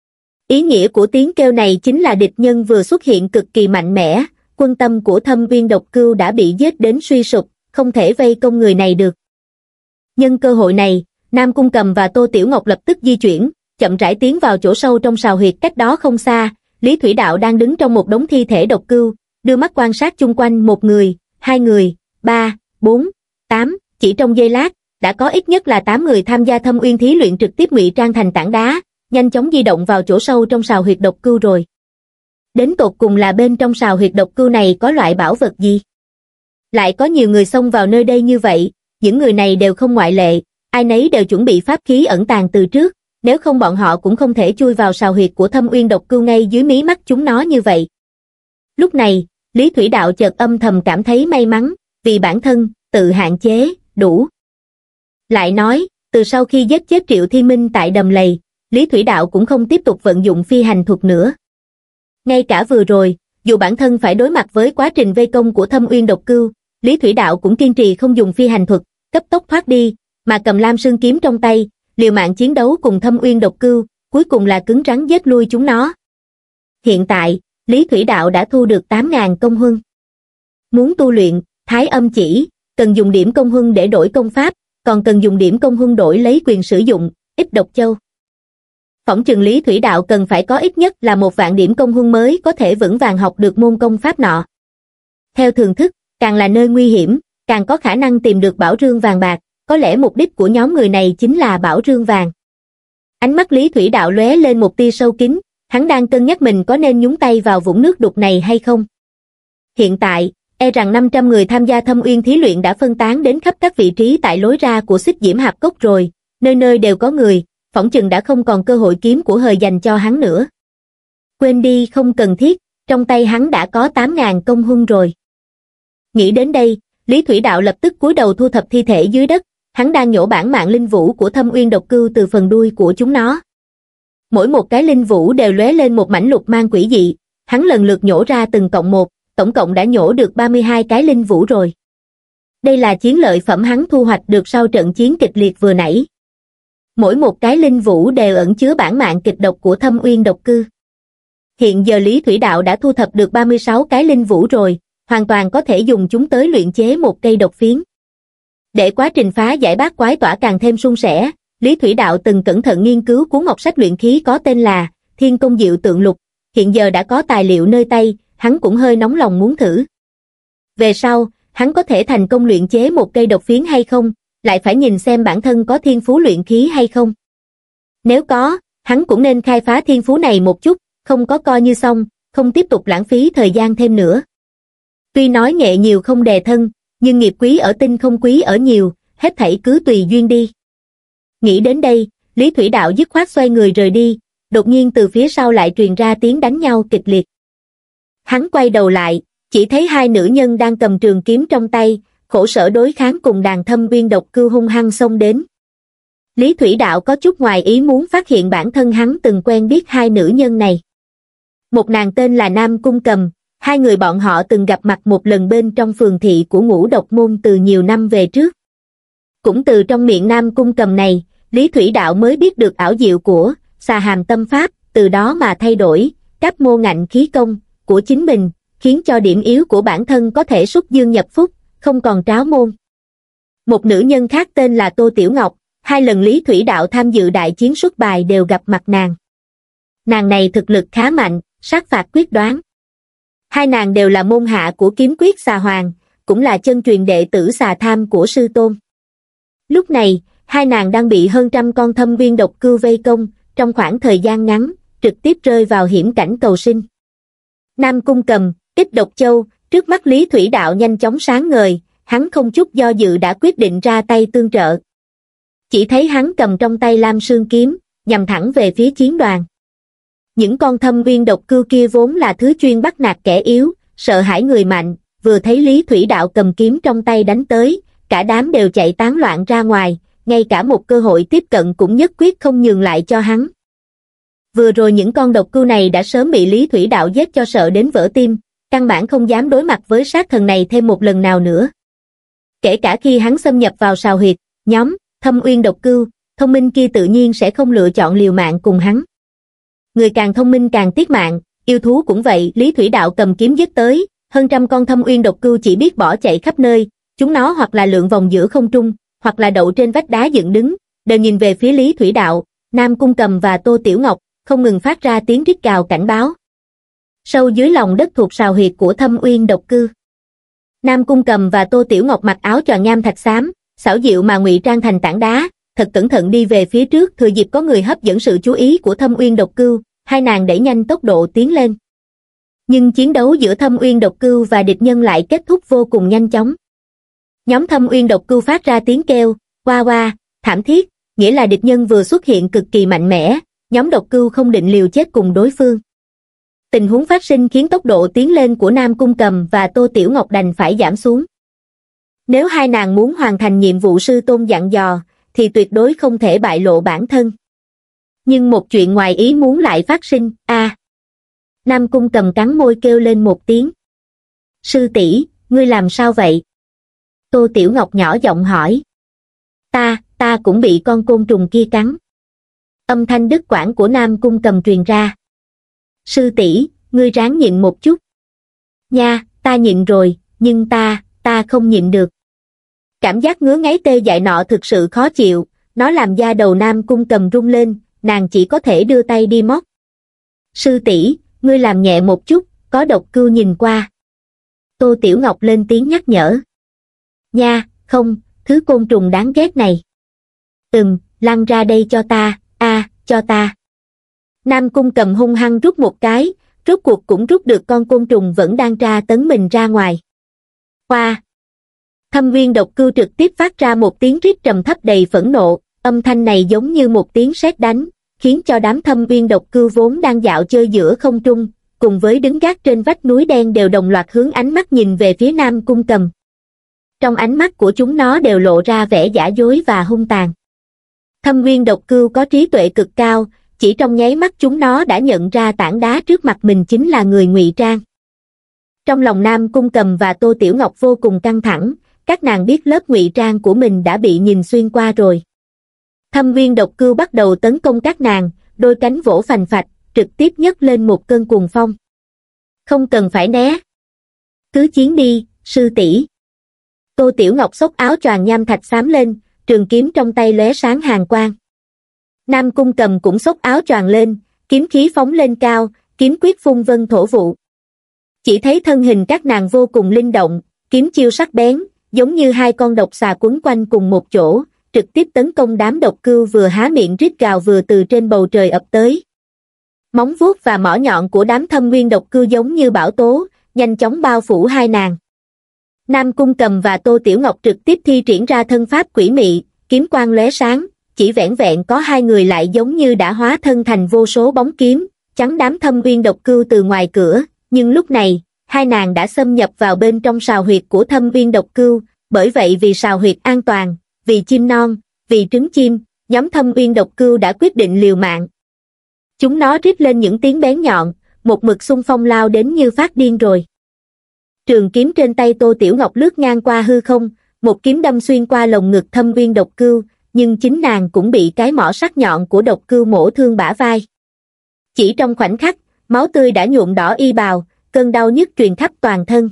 Ý nghĩa của tiếng kêu này chính là địch nhân vừa xuất hiện cực kỳ mạnh mẽ, quân tâm của Thâm Uyên độc cừu đã bị giết đến suy sụp, không thể vây công người này được. Nhân cơ hội này, Nam Cung Cầm và Tô Tiểu Ngọc lập tức di chuyển, chậm rãi tiến vào chỗ sâu trong sào huyệt cách đó không xa. Lý Thủy Đạo đang đứng trong một đống thi thể độc cừu, đưa mắt quan sát chung quanh một người, hai người, ba, bốn, tám, chỉ trong giây lát, đã có ít nhất là tám người tham gia Thâm Uyên thí luyện trực tiếp ngụy trang thành tảng đá, nhanh chóng di động vào chỗ sâu trong sào huyệt độc cừu rồi. Đến tột cùng là bên trong sào huyệt độc cừu này có loại bảo vật gì? Lại có nhiều người xông vào nơi đây như vậy, những người này đều không ngoại lệ, ai nấy đều chuẩn bị pháp khí ẩn tàng từ trước, nếu không bọn họ cũng không thể chui vào sào huyệt của Thâm Uyên Độc Cưu ngay dưới mí mắt chúng nó như vậy. Lúc này, Lý Thủy Đạo chợt âm thầm cảm thấy may mắn, vì bản thân, tự hạn chế, đủ. Lại nói, từ sau khi giết chết Triệu Thiên Minh tại đầm lầy, Lý Thủy Đạo cũng không tiếp tục vận dụng phi hành thuật nữa. Ngay cả vừa rồi, dù bản thân phải đối mặt với quá trình vây công của Thâm Uyên Độc Cưu, Lý Thủy Đạo cũng kiên trì không dùng phi hành thuật, cấp tốc thoát đi, mà cầm Lam Sương kiếm trong tay, liều mạng chiến đấu cùng Thâm Uyên Độc Cưu, cuối cùng là cứng rắn giết lui chúng nó. Hiện tại, Lý Thủy Đạo đã thu được tám nghìn công huân. Muốn tu luyện Thái Âm Chỉ, cần dùng điểm công huân để đổi công pháp, còn cần dùng điểm công huân đổi lấy quyền sử dụng ít độc châu. Phỏng chừng Lý Thủy Đạo cần phải có ít nhất là một vạn điểm công huân mới có thể vững vàng học được môn công pháp nọ. Theo thường thức, càng là nơi nguy hiểm, càng có khả năng tìm được bảo rương vàng bạc, có lẽ mục đích của nhóm người này chính là bảo rương vàng. Ánh mắt Lý Thủy Đạo lóe lên một tia sâu kín, hắn đang cân nhắc mình có nên nhúng tay vào vũng nước đục này hay không. Hiện tại, e rằng năm trăm người tham gia Thâm Uyên thí luyện đã phân tán đến khắp các vị trí tại lối ra của Xích Diễm Hạp Cốc rồi, nơi nơi đều có người, phỏng chừng đã không còn cơ hội kiếm của hời dành cho hắn nữa. Quên đi, không cần thiết, trong tay hắn đã có tám nghìn công huân rồi. Nghĩ đến đây, Lý Thủy Đạo lập tức cúi đầu thu thập thi thể dưới đất, hắn đang nhổ bản mạng linh vũ của Thâm Uyên Độc Cưu từ phần đuôi của chúng nó. Mỗi một cái linh vũ đều lóe lên một mảnh lục mang quỷ dị, hắn lần lượt nhổ ra từng cộng một, tổng cộng đã nhổ được ba mươi hai cái linh vũ rồi. Đây là chiến lợi phẩm hắn thu hoạch được sau trận chiến kịch liệt vừa nãy. Mỗi một cái linh vũ đều ẩn chứa bản mạng kịch độc của Thâm Uyên Độc Cưu. Hiện giờ Lý Thủy Đạo đã thu thập được ba mươi sáu cái linh vũ rồi, hoàn toàn có thể dùng chúng tới luyện chế một cây độc phiến. Để quá trình phá giải bát quái tỏa càng thêm suôn sẻ, Lý Thủy Đạo từng cẩn thận nghiên cứu cuốn ngọc sách luyện khí có tên là Thiên Công Diệu Tượng Lục, hiện giờ đã có tài liệu nơi tay, hắn cũng hơi nóng lòng muốn thử. Về sau, hắn có thể thành công luyện chế một cây độc phiến hay không, lại phải nhìn xem bản thân có thiên phú luyện khí hay không. Nếu có, hắn cũng nên khai phá thiên phú này một chút, không có coi như xong, không tiếp tục lãng phí thời gian thêm nữa. Tuy nói nghệ nhiều không đè thân, nhưng nghiệp quý ở tinh không quý ở nhiều, hết thảy cứ tùy duyên đi. Nghĩ đến đây, Lý Thủy Đạo dứt khoát xoay người rời đi, đột nhiên từ phía sau lại truyền ra tiếng đánh nhau kịch liệt. Hắn quay đầu lại, chỉ thấy hai nữ nhân đang cầm trường kiếm trong tay, khổ sở đối kháng cùng đàn Thâm Uyên Độc Cưu hung hăng xông đến. Lý Thủy Đạo có chút ngoài ý muốn phát hiện bản thân hắn từng quen biết hai nữ nhân này. Một nàng tên là Nam Cung Cầm, hai người bọn họ từng gặp mặt một lần bên trong phường thị của Ngũ Độc Môn từ nhiều năm về trước. Cũng từ trong miệng Nam Cung Cầm này, Lý Thủy Đạo mới biết được ảo diệu của Xà Hàm Tâm Pháp, từ đó mà thay đổi các mô ngạnh khí công của chính mình, khiến cho điểm yếu của bản thân có thể xuất dương nhập phúc, không còn tráo môn. Một nữ nhân khác tên là Tô Tiểu Ngọc, hai lần Lý Thủy Đạo tham dự đại chiến xuất bài đều gặp mặt nàng. Nàng này thực lực khá mạnh, sát phạt quyết đoán. Hai nàng đều là môn hạ của Kiếm Quyết Xà Hoàng, cũng là chân truyền đệ tử Xà Tham của sư tôn. Lúc này, hai nàng đang bị hơn trăm con Thâm Uyên Độc Cưu vây công, trong khoảng thời gian ngắn, trực tiếp rơi vào hiểm cảnh cầu sinh. Nam Cung Cầm, Ích Độc Châu, trước mắt Lý Thủy Đạo nhanh chóng sáng ngời, hắn không chút do dự đã quyết định ra tay tương trợ. Chỉ thấy hắn cầm trong tay Lam Sương kiếm, nhằm thẳng về phía chiến đoàn. Những con Thâm Uyên Độc Cưu kia vốn là thứ chuyên bắt nạt kẻ yếu, sợ hãi người mạnh, vừa thấy Lý Thủy Đạo cầm kiếm trong tay đánh tới, cả đám đều chạy tán loạn ra ngoài, ngay cả một cơ hội tiếp cận cũng nhất quyết không nhường lại cho hắn. Vừa rồi những con độc cưu này đã sớm bị Lý Thủy Đạo giết cho sợ đến vỡ tim, căn bản không dám đối mặt với sát thần này thêm một lần nào nữa. Kể cả khi hắn xâm nhập vào sào huyệt, nhóm Thâm Uyên Độc Cưu, thông minh kia tự nhiên sẽ không lựa chọn liều mạng cùng hắn. Người càng thông minh càng tiếc mạng, yêu thú cũng vậy. Lý Thủy Đạo cầm kiếm giết tới, hơn trăm con Thâm Uyên Độc Cưu chỉ biết bỏ chạy khắp nơi, chúng nó hoặc là lượn vòng giữa không trung, hoặc là đậu trên vách đá dựng đứng, đều nhìn về phía Lý Thủy Đạo. Nam Cung Cầm và Tô Tiểu Ngọc không ngừng phát ra tiếng rít gào cảnh báo. Sâu dưới lòng đất thuộc sào huyệt của Thâm Uyên Độc Cưu, Nam Cung Cầm và Tô Tiểu Ngọc mặc áo choàng nham thạch xám, xảo diệu mà ngụy trang thành tảng đá, thật cẩn thận đi về phía trước, thừa dịp có người hấp dẫn sự chú ý của Thâm Uyên Độc Cưu, hai nàng đẩy nhanh tốc độ tiến lên. Nhưng chiến đấu giữa Thâm Uyên Độc Cưu và địch nhân lại kết thúc vô cùng nhanh chóng. Nhóm Thâm Uyên Độc Cưu phát ra tiếng kêu, oa oa, thảm thiết, nghĩa là địch nhân vừa xuất hiện cực kỳ mạnh mẽ, nhóm Độc Cưu không định liều chết cùng đối phương. Tình huống phát sinh khiến tốc độ tiến lên của Nam Cung Cầm và Tô Tiểu Ngọc đành phải giảm xuống. Nếu hai nàng muốn hoàn thành nhiệm vụ sư tôn dặn dò, thì tuyệt đối không thể bại lộ bản thân. Nhưng một chuyện ngoài ý muốn lại phát sinh, a. À, Nam Cung Cầm cắn môi kêu lên một tiếng. Sư tỷ, ngươi làm sao vậy? Tô Tiểu Ngọc nhỏ giọng hỏi. Ta, ta cũng bị con côn trùng kia cắn. Âm thanh đứt quãng của Nam Cung Cầm truyền ra. Sư tỷ, ngươi ráng nhịn một chút. Nha, ta nhịn rồi, nhưng ta, ta không nhịn được. Cảm giác ngứa ngáy tê dại nọ thực sự khó chịu, nó làm da đầu Nam Cung Cầm rung lên, nàng chỉ có thể đưa tay đi móc. Sư tỷ, ngươi làm nhẹ một chút, có Độc Cưu nhìn qua. Tô Tiểu Ngọc lên tiếng nhắc nhở. Nha, không, thứ côn trùng đáng ghét này. Ừm, lăn ra đây cho ta, a, à, cho ta. Nam Cung Cầm hung hăng rút một cái, rút cuộc cũng rút được con côn trùng vẫn đang tra tấn mình ra ngoài. Hoa! Thâm Uyên Độc Cưu trực tiếp phát ra một tiếng rít trầm thấp đầy phẫn nộ, âm thanh này giống như một tiếng sét đánh, khiến cho đám Thâm Uyên Độc Cưu vốn đang dạo chơi giữa không trung, cùng với đứng gác trên vách núi đen đều đồng loạt hướng ánh mắt nhìn về phía Nam Cung Cầm. Trong ánh mắt của chúng nó đều lộ ra vẻ giả dối và hung tàn. Thâm Uyên Độc Cưu có trí tuệ cực cao, chỉ trong nháy mắt chúng nó đã nhận ra tảng đá trước mặt mình chính là người ngụy trang. Trong lòng Nam Cung Cầm và Tô Tiểu Ngọc vô cùng căng thẳng, các nàng biết lớp ngụy trang của mình đã bị nhìn xuyên qua rồi. Thâm Uyên Độc Cưu bắt đầu tấn công các nàng, đôi cánh vỗ phành phạch, trực tiếp nhấc lên một cơn cuồng phong. Không cần phải né. Cứ chiến đi, sư tỷ. Tô Tiểu Ngọc xốc áo choàng nham thạch xám lên, trường kiếm trong tay lóe sáng hàn quang. Nam Cung Cầm cũng xốc áo choàng lên, kiếm khí phóng lên cao, kiếm quyết phun vân thổ vụ. Chỉ thấy thân hình các nàng vô cùng linh động, kiếm chiêu sắc bén, giống như hai con độc xà quấn quanh cùng một chỗ, trực tiếp tấn công đám Độc Cưu vừa há miệng rít gào vừa từ trên bầu trời ập tới. Móng vuốt và mỏ nhọn của đám Thâm Uyên Độc Cưu giống như bão tố, nhanh chóng bao phủ hai nàng. Nam Cung Cầm và Tô Tiểu Ngọc trực tiếp thi triển ra thân pháp quỷ mị, kiếm quang lóe sáng, chỉ vẻn vẹn có hai người lại giống như đã hóa thân thành vô số bóng kiếm, chắn đám Thâm Uyên Độc Cưu từ ngoài cửa, nhưng lúc này, hai nàng đã xâm nhập vào bên trong sào huyệt của Thâm Uyên Độc Cưu, bởi vậy vì sào huyệt an toàn, vì chim non, vì trứng chim, nhóm Thâm Uyên Độc Cưu đã quyết định liều mạng. Chúng nó rít lên những tiếng bén nhọn, một mực xung phong lao đến như phát điên rồi. Trường kiếm trên tay Tô Tiểu Ngọc lướt ngang qua hư không, một kiếm đâm xuyên qua lồng ngực Thâm Uyên Độc Cưu, nhưng chính nàng cũng bị cái mỏ sắc nhọn của Độc Cưu mổ thương bả vai. Chỉ trong khoảnh khắc, máu tươi đã nhuộm đỏ y bào, cơn đau nhức truyền khắp toàn thân.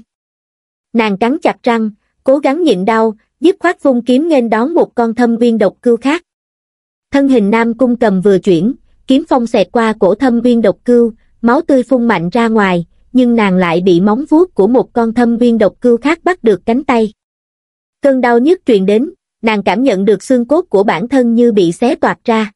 Nàng cắn chặt răng, cố gắng nhịn đau, dứt khoát vung kiếm nghênh đón một con Thâm Uyên Độc Cưu khác. Thân hình Nam Cung Cầm vừa chuyển, kiếm phong xẹt qua cổ Thâm Uyên Độc Cưu, máu tươi phun mạnh ra ngoài, nhưng nàng lại bị móng vuốt của một con Thâm Uyên Độc Cưu khác bắt được cánh tay. Cơn đau nhức truyền đến, nàng cảm nhận được xương cốt của bản thân như bị xé toạc ra.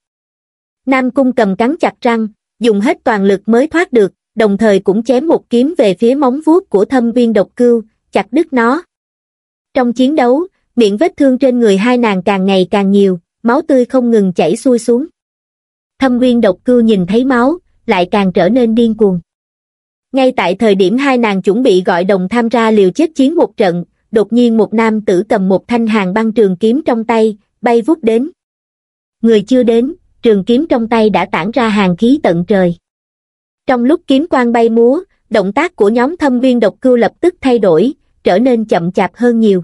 Nam Cung Cầm cắn chặt răng, dùng hết toàn lực mới thoát được, đồng thời cũng chém một kiếm về phía móng vuốt của Thâm Uyên Độc Cưu, chặt đứt nó. Trong chiến đấu, miệng vết thương trên người hai nàng càng ngày càng nhiều, máu tươi không ngừng chảy xuôi xuống. Thâm Uyên Độc Cưu nhìn thấy máu, lại càng trở nên điên cuồng. Ngay tại thời điểm hai nàng chuẩn bị gọi đồng tham gia liều chết chiến một trận, đột nhiên một nam tử cầm một thanh hàn băng trường kiếm trong tay, bay vút đến. Người chưa đến, trường kiếm trong tay đã tản ra hàn khí tận trời. Trong lúc kiếm quang bay múa, động tác của nhóm Thâm Uyên Độc Cưu lập tức thay đổi, trở nên chậm chạp hơn nhiều.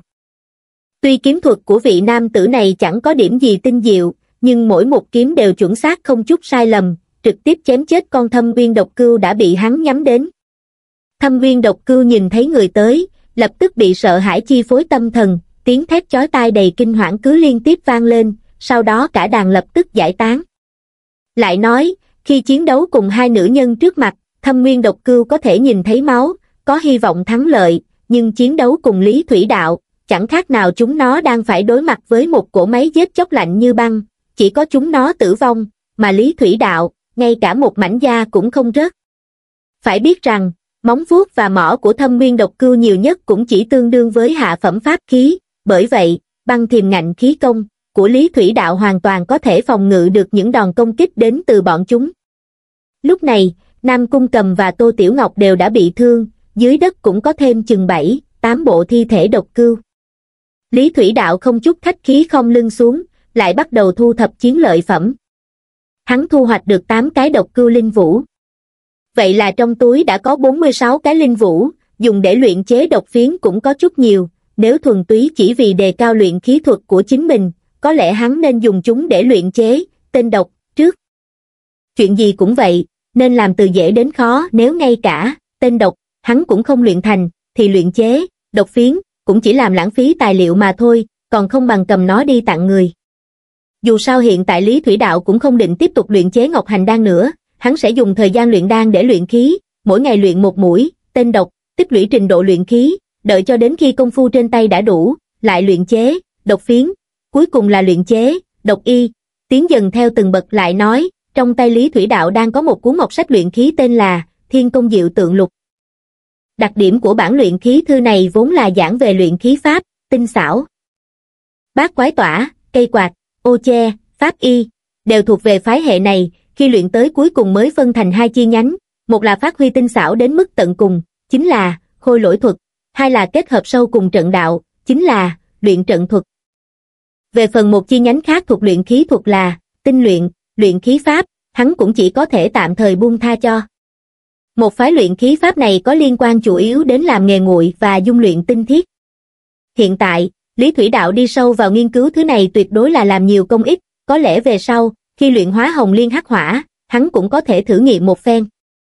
Tuy kiếm thuật của vị nam tử này chẳng có điểm gì tinh diệu, nhưng mỗi một kiếm đều chuẩn xác không chút sai lầm, trực tiếp chém chết con Thâm Uyên Độc Cưu đã bị hắn nhắm đến. Thâm Uyên Độc Cưu nhìn thấy người tới, lập tức bị sợ hãi chi phối tâm thần, tiếng thét chói tai đầy kinh hoảng cứ liên tiếp vang lên, sau đó cả đàn lập tức giải tán. Lại nói, khi chiến đấu cùng hai nữ nhân trước mặt, Thâm Uyên Độc Cưu có thể nhìn thấy máu, có hy vọng thắng lợi, nhưng chiến đấu cùng Lý Thủy Đạo, chẳng khác nào chúng nó đang phải đối mặt với một cỗ máy giết chóc lạnh như băng, chỉ có chúng nó tử vong, mà Lý Thủy Đạo, ngay cả một mảnh da cũng không rớt. Phải biết rằng, móng vuốt và mỏ của Thâm Uyên Độc Cưu nhiều nhất cũng chỉ tương đương với hạ phẩm pháp khí, bởi vậy, băng thiềm ngạnh khí công của Lý Thủy Đạo hoàn toàn có thể phòng ngự được những đòn công kích đến từ bọn chúng. Lúc này, Nam Cung Cầm và Tô Tiểu Ngọc đều đã bị thương, dưới đất cũng có thêm chừng bảy, tám bộ thi thể độc cưu. Lý Thủy Đạo không chút khách khí khom lưng xuống, lại bắt đầu thu thập chiến lợi phẩm. Hắn thu hoạch được tám cái độc cưu linh vũ. Vậy là trong túi đã có bốn mươi sáu cái linh vũ, dùng để luyện chế độc phiến cũng có chút nhiều, nếu thuần túy chỉ vì đề cao luyện khí thuật của chính mình, có lẽ hắn nên dùng chúng để luyện chế tên độc trước. Chuyện gì cũng vậy, nên làm từ dễ đến khó, nếu ngay cả tên độc hắn cũng không luyện thành, thì luyện chế độc phiến cũng chỉ làm lãng phí tài liệu mà thôi, còn không bằng cầm nó đi tặng người. Dù sao hiện tại Lý Thủy Đạo cũng không định tiếp tục luyện chế Ngọc Hành Đan nữa, hắn sẽ dùng thời gian luyện đan để luyện khí, mỗi ngày luyện một mũi tên độc, tích lũy trình độ luyện khí, đợi cho đến khi công phu trên tay đã đủ, lại luyện chế độc phiến, cuối cùng là luyện chế độc y. Tiến dần theo từng bậc lại nói, trong tay Lý Thủy Đạo đang có một cuốn mộc sách luyện khí tên là Thiên Công Diệu Tượng Lục. Đặc điểm của bản luyện khí thư này vốn là giảng về luyện khí pháp, tinh xảo. Bát quái tỏa, cây quạt, ô che, pháp y, đều thuộc về phái hệ này, khi luyện tới cuối cùng mới phân thành hai chi nhánh, một là phát huy tinh xảo đến mức tận cùng, chính là khôi lỗi thuật, hai là kết hợp sâu cùng trận đạo, chính là luyện trận thuật. Về phần một chi nhánh khác thuộc luyện khí thuật là tinh luyện, luyện khí pháp, hắn cũng chỉ có thể tạm thời buông tha cho. Một phái luyện khí pháp này có liên quan chủ yếu đến làm nghề nguội và dung luyện tinh thiết. Hiện tại, Lý Thủy Đạo đi sâu vào nghiên cứu thứ này tuyệt đối là làm nhiều công ích, có lẽ về sau, khi luyện hóa hồng liên hắc hỏa, hắn cũng có thể thử nghiệm một phen.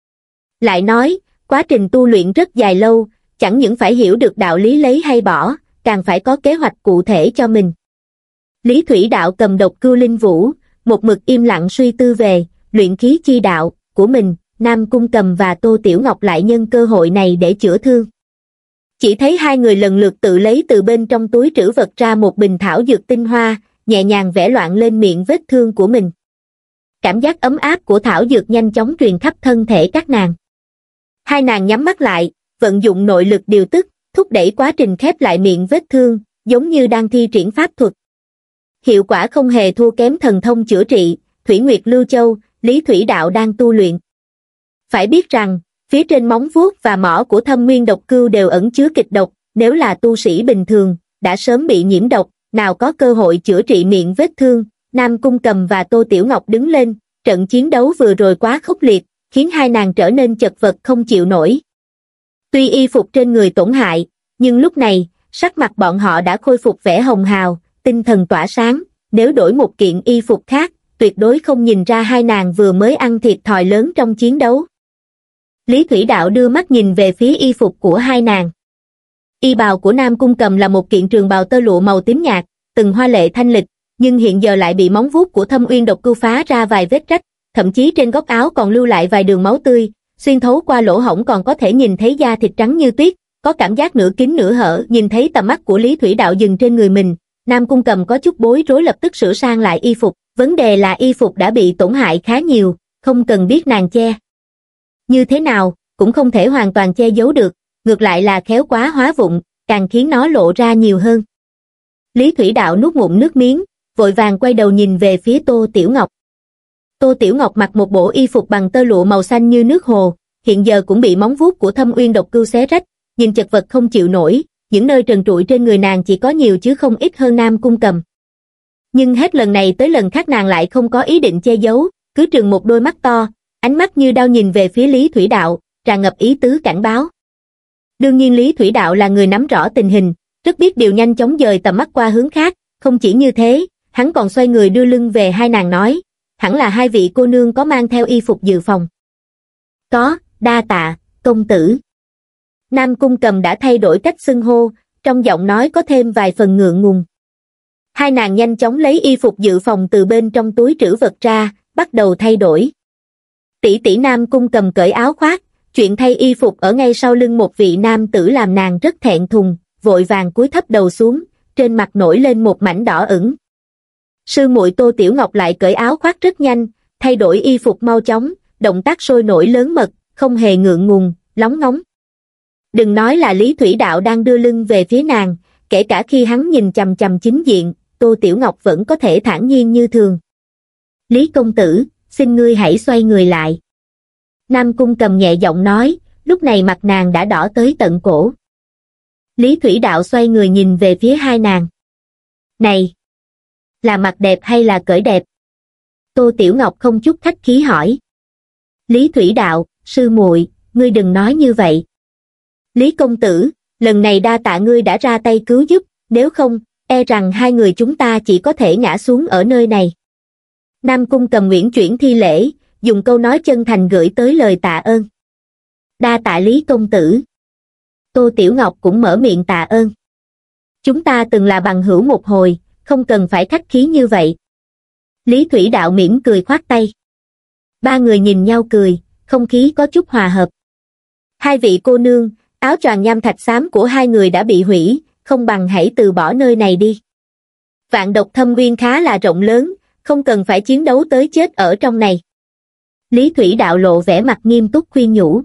Lại nói, quá trình tu luyện rất dài lâu, chẳng những phải hiểu được đạo lý lấy hay bỏ, càng phải có kế hoạch cụ thể cho mình. Lý Thủy Đạo cầm độc cưu linh vũ, một mực im lặng suy tư về luyện khí chi đạo của mình. Nam Cung Cầm và Tô Tiểu Ngọc lại nhân cơ hội này để chữa thương. Chỉ thấy hai người lần lượt tự lấy từ bên trong túi trữ vật ra một bình thảo dược tinh hoa, nhẹ nhàng vẽ loạn lên miệng vết thương của mình. Cảm giác ấm áp của thảo dược nhanh chóng truyền khắp thân thể các nàng. Hai nàng nhắm mắt lại, vận dụng nội lực điều tức, thúc đẩy quá trình khép lại miệng vết thương, giống như đang thi triển pháp thuật. Hiệu quả không hề thua kém thần thông chữa trị, Thủy Nguyệt Lưu Châu, Lý Thủy Đạo đang tu luyện. Phải biết rằng, phía trên móng vuốt và mỏ của Thâm Nguyên độc cưu đều ẩn chứa kịch độc, nếu là tu sĩ bình thường, đã sớm bị nhiễm độc, nào có cơ hội chữa trị miệng vết thương. Nam Cung Cầm và Tô Tiểu Ngọc đứng lên, trận chiến đấu vừa rồi quá khốc liệt, khiến hai nàng trở nên chật vật không chịu nổi. Tuy y phục trên người tổn hại, nhưng lúc này, sắc mặt bọn họ đã khôi phục vẻ hồng hào, tinh thần tỏa sáng, nếu đổi một kiện y phục khác, tuyệt đối không nhìn ra hai nàng vừa mới ăn thiệt thòi lớn trong chiến đấu. Lý Thủy Đạo đưa mắt nhìn về phía y phục của hai nàng. Y bào của Nam Cung Cầm là một kiện trường bào tơ lụa màu tím nhạt, từng hoa lệ thanh lịch, nhưng hiện giờ lại bị móng vuốt của Thâm Uyên độc cưu phá ra vài vết rách, thậm chí trên góc áo còn lưu lại vài đường máu tươi, xuyên thấu qua lỗ hổng còn có thể nhìn thấy da thịt trắng như tuyết, có cảm giác nửa kín nửa hở. Nhìn thấy tầm mắt của Lý Thủy Đạo dừng trên người mình, Nam Cung Cầm có chút bối rối, lập tức sửa sang lại y phục. Vấn đề là y phục đã bị tổn hại khá nhiều, không cần biết nàng che như thế nào, cũng không thể hoàn toàn che giấu được, ngược lại là khéo quá hóa vụng, càng khiến nó lộ ra nhiều hơn. Lý Thủy Đạo nuốt ngụm nước miếng, vội vàng quay đầu nhìn về phía Tô Tiểu Ngọc. Tô Tiểu Ngọc mặc một bộ y phục bằng tơ lụa màu xanh như nước hồ, hiện giờ cũng bị móng vuốt của Thâm Uyên độc cưu xé rách, nhìn chật vật không chịu nổi, những nơi trần trụi trên người nàng chỉ có nhiều chứ không ít hơn Nam Cung Cầm. Nhưng hết lần này tới lần khác nàng lại không có ý định che giấu, cứ trừng một đôi mắt to, ánh mắt như đao nhìn về phía Lý Thủy Đạo, tràn ngập ý tứ cảnh báo. Đương nhiên Lý Thủy Đạo là người nắm rõ tình hình, rất biết điều nhanh chóng dời tầm mắt qua hướng khác, không chỉ như thế, hắn còn xoay người đưa lưng về hai nàng nói, hẳn là hai vị cô nương có mang theo y phục dự phòng. Có, đa tạ, công tử. Nam Cung Cầm đã thay đổi cách xưng hô, trong giọng nói có thêm vài phần ngượng ngùng. Hai nàng nhanh chóng lấy y phục dự phòng từ bên trong túi trữ vật ra, bắt đầu thay đổi. Tỷ tỷ Nam Cung Cầm cởi áo khoác, chuyện thay y phục ở ngay sau lưng một vị nam tử làm nàng rất thẹn thùng, vội vàng cúi thấp đầu xuống, trên mặt nổi lên một mảnh đỏ ửng. Sư muội Tô Tiểu Ngọc lại cởi áo khoác rất nhanh, thay đổi y phục mau chóng, động tác sôi nổi lớn mật, không hề ngượng ngùng, lóng ngóng. Đừng nói là Lý Thủy Đạo đang đưa lưng về phía nàng, kể cả khi hắn nhìn chằm chằm chính diện, Tô Tiểu Ngọc vẫn có thể thản nhiên như thường. Lý công tử, xin ngươi hãy xoay người lại. Nam Cung Cầm nhẹ giọng nói, lúc này mặt nàng đã đỏ tới tận cổ. Lý Thủy Đạo xoay người nhìn về phía hai nàng. Này! Là mặt đẹp hay là cởi đẹp? Tô Tiểu Ngọc không chút khách khí hỏi. Lý Thủy Đạo, sư muội, ngươi đừng nói như vậy. Lý công tử, lần này đa tạ ngươi đã ra tay cứu giúp, nếu không, e rằng hai người chúng ta chỉ có thể ngã xuống ở nơi này. Nam Cung Cầm nguyễn chuyển thi lễ, dùng câu nói chân thành gửi tới lời tạ ơn. Đa tạ Lý công tử. Tô Tiểu Ngọc cũng mở miệng tạ ơn. Chúng ta từng là bằng hữu một hồi, không cần phải khách khí như vậy. Lý Thủy Đạo mỉm cười khoát tay. Ba người nhìn nhau cười, không khí có chút hòa hợp. Hai vị cô nương, áo choàng nham thạch xám của hai người đã bị hủy, không bằng hãy từ bỏ nơi này đi. Vạn độc thâm uyên khá là rộng lớn, không cần phải chiến đấu tới chết ở trong này. Lý Thủy Đạo lộ vẻ mặt nghiêm túc khuyên nhủ.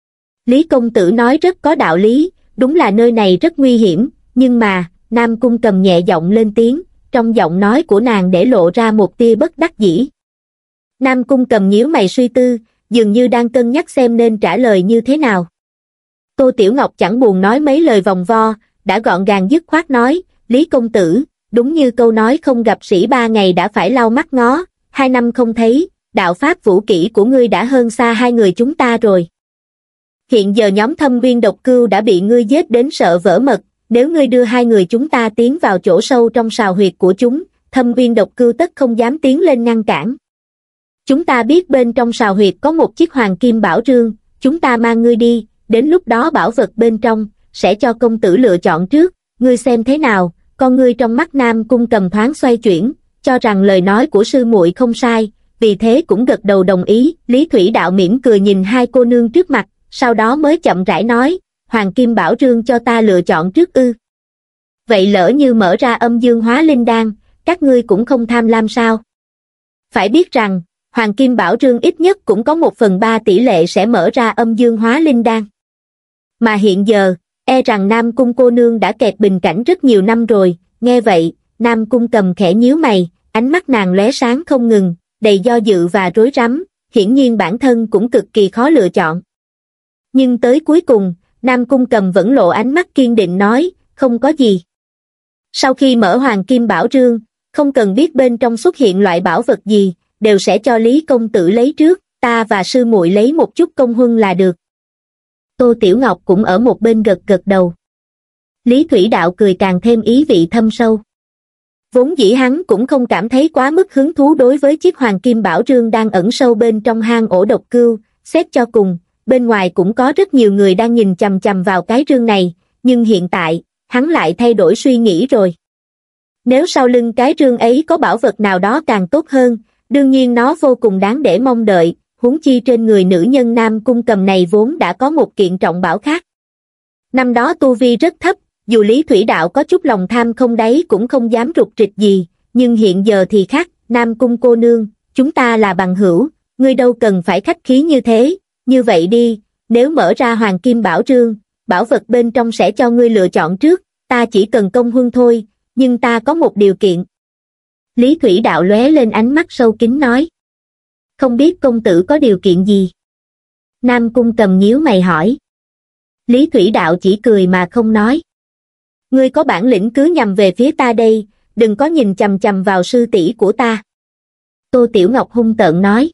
Lý công tử nói rất có đạo lý, đúng là nơi này rất nguy hiểm, nhưng mà, Nam Cung Cầm nhẹ giọng lên tiếng, trong giọng nói của nàng để lộ ra một tia bất đắc dĩ. Nam Cung Cầm nhíu mày suy tư, dường như đang cân nhắc xem nên trả lời như thế nào. Tô Tiểu Ngọc chẳng buồn nói mấy lời vòng vo, đã gọn gàng dứt khoát nói, Lý công tử, đúng như câu nói không gặp sĩ ba ngày đã phải lau mắt ngó, hai năm không thấy, đạo pháp vũ kỹ của ngươi đã hơn xa hai người chúng ta rồi. Hiện giờ nhóm Thâm Uyên Độc Cừu đã bị ngươi giết đến sợ vỡ mật, nếu ngươi đưa hai người chúng ta tiến vào chỗ sâu trong sào huyệt của chúng, Thâm Uyên Độc Cừu tất không dám tiến lên ngăn cản. Chúng ta biết bên trong sào huyệt có một chiếc hoàng kim bảo rương, chúng ta mang ngươi đi, đến lúc đó bảo vật bên trong, sẽ cho công tử lựa chọn trước, ngươi xem thế nào. Con ngươi trong mắt Nam Cung Cầm thoáng xoay chuyển, cho rằng lời nói của sư muội không sai, vì thế cũng gật đầu đồng ý. Lý Thủy Đạo mỉm cười nhìn hai cô nương trước mặt, sau đó mới chậm rãi nói, Hoàng Kim Bảo Rương cho ta lựa chọn trước ư. Vậy lỡ như mở ra âm dương hóa linh đan, các ngươi cũng không tham lam sao? Phải biết rằng, Hoàng Kim Bảo Rương ít nhất cũng có một phần ba tỷ lệ sẽ mở ra âm dương hóa linh đan. Mà hiện giờ, e rằng Nam Cung cô nương đã kẹt bình cảnh rất nhiều năm rồi. Nghe vậy, Nam Cung Cầm khẽ nhíu mày, ánh mắt nàng lóe sáng không ngừng, đầy do dự và rối rắm, hiển nhiên bản thân cũng cực kỳ khó lựa chọn. Nhưng tới cuối cùng, Nam Cung Cầm vẫn lộ ánh mắt kiên định nói, không có gì. Sau khi mở Hoàng Kim Bảo Rương, không cần biết bên trong xuất hiện loại bảo vật gì, đều sẽ cho Lý công tử lấy trước, ta và sư muội lấy một chút công huân là được. Tô Tiểu Ngọc cũng ở một bên gật gật đầu. Lý Thủy Đạo cười càng thêm ý vị thâm sâu. Vốn dĩ hắn cũng không cảm thấy quá mức hứng thú đối với chiếc Hoàng Kim Bảo Rương đang ẩn sâu bên trong hang ổ độc cừu, xét cho cùng, bên ngoài cũng có rất nhiều người đang nhìn chằm chằm vào cái rương này, nhưng hiện tại, hắn lại thay đổi suy nghĩ rồi. Nếu sau lưng cái rương ấy có bảo vật nào đó càng tốt hơn, đương nhiên nó vô cùng đáng để mong đợi, huống chi trên người nữ nhân Nam Cung Cầm này vốn đã có một kiện trọng bảo khác. Năm đó tu vi rất thấp, dù Lý Thủy Đạo có chút lòng tham không đáy cũng không dám rụt rịch gì, nhưng hiện giờ thì khác, Nam Cung cô nương, chúng ta là bằng hữu, ngươi đâu cần phải khách khí như thế, như vậy đi, nếu mở ra Hoàng Kim Bảo Rương, bảo vật bên trong sẽ cho ngươi lựa chọn trước, ta chỉ cần công huân thôi, nhưng ta có một điều kiện. Lý Thủy Đạo lóe lên ánh mắt sâu kín nói. Không biết công tử có điều kiện gì? Nam Cung Cầm nhíu mày hỏi. Lý Thủy Đạo chỉ cười mà không nói. Ngươi có bản lĩnh cứ nhằm về phía ta đây, đừng có nhìn chằm chằm vào sư tỷ của ta. Tô Tiểu Ngọc hung tợn nói.